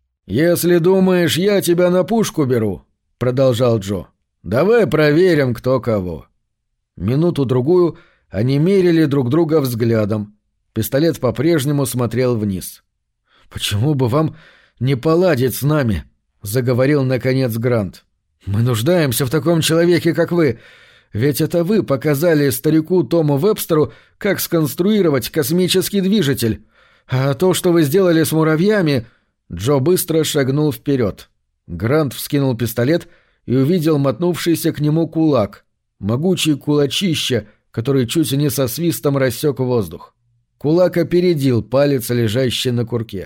«Если думаешь, я тебя на пушку беру», — продолжал Джо, — «давай проверим, кто кого». Минуту-другую они мерили друг друга взглядом. Пистолет по-прежнему смотрел вниз. «Почему бы вам не поладить с нами?» — заговорил наконец Грант. «Мы нуждаемся в таком человеке, как вы. Ведь это вы показали старику Тому Вебстеру, как сконструировать космический движитель. А то, что вы сделали с муравьями...» Джо быстро шагнул вперед. Грант вскинул пистолет и увидел мотнувшийся к нему кулак. Могучий кулачище, который чуть не со свистом рассек воздух. Кулак опередил палец, лежащий на курке.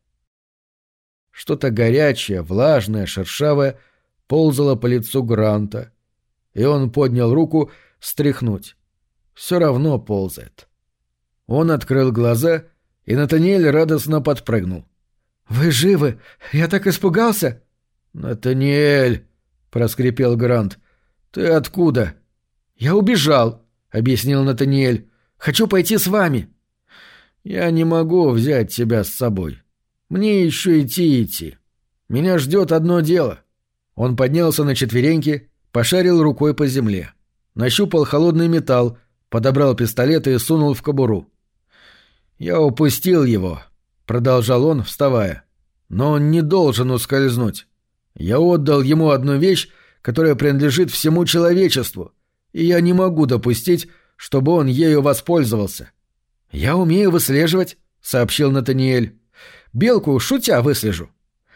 Что-то горячее, влажное, шершавое ползало по лицу Гранта, и он поднял руку стряхнуть. Все равно ползает. Он открыл глаза, и Натаниэль радостно подпрыгнул. «Вы живы? Я так испугался!» «Натаниэль!» — проскрипел Грант. «Ты откуда?» «Я убежал», — объяснил Натаниэль. «Хочу пойти с вами». «Я не могу взять тебя с собой. Мне еще идти. Меня ждет одно дело». Он поднялся на четвереньки, пошарил рукой по земле. Нащупал холодный металл, подобрал пистолет и сунул в кобуру. «Я упустил его», — продолжал он, вставая. «Но он не должен ускользнуть. Я отдал ему одну вещь, которая принадлежит всему человечеству, и я не могу допустить, чтобы он ею воспользовался». «Я умею выслеживать», — сообщил Натаниэль. «Белку, шутя, выслежу».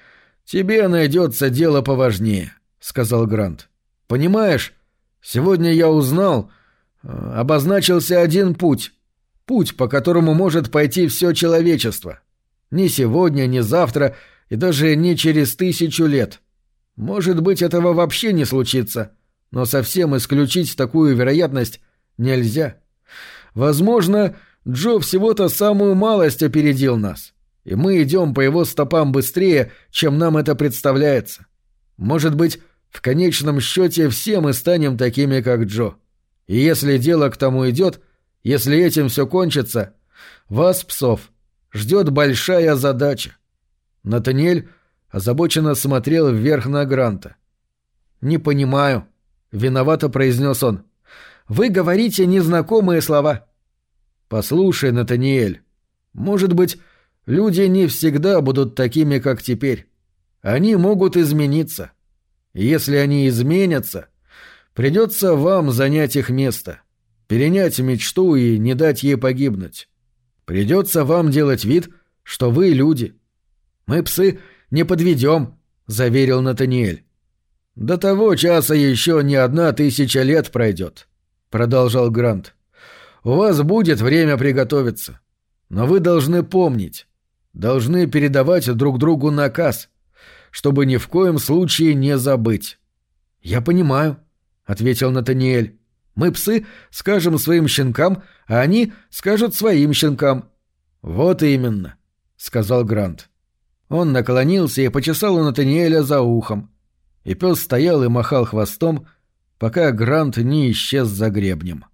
тебе найдется дело поважнее», — сказал Грант. «Понимаешь, сегодня я узнал, обозначился один путь. Путь, по которому может пойти все человечество. Ни сегодня, ни завтра и даже не через 1000 лет. Может быть, этого вообще не случится, но совсем исключить такую вероятность нельзя. Возможно, Джо всего-то самую малость опередил нас, и мы идем по его стопам быстрее, чем нам это представляется. Может быть, в конечном счете все мы станем такими, как Джо. И если дело к тому идет, если этим все кончится, вас, псов, ждет большая задача». Натаниэль озабоченно смотрел вверх на Гранта. «Не понимаю», — виновато произнес он. «Вы говорите незнакомые слова». «Послушай, Натаниэль, может быть, люди не всегда будут такими, как теперь. Они могут измениться. И если они изменятся, придется вам занять их место, перенять мечту и не дать ей погибнуть. Придется вам делать вид, что вы люди». «Мы, псы, не подведем», — заверил Натаниэль. «До того часа еще не 1000 лет пройдет», — продолжал Грант. «У вас будет время приготовиться. Но вы должны помнить, должны передавать друг другу наказ, чтобы ни в коем случае не забыть». «Я понимаю», — ответил Натаниэль. «Мы, псы, скажем своим щенкам, а они скажут своим щенкам». «Вот именно», — сказал Грант. Он наклонился и почесал у Натаниэля за ухом. И пес стоял и махал хвостом, пока Грант не исчез за гребнем.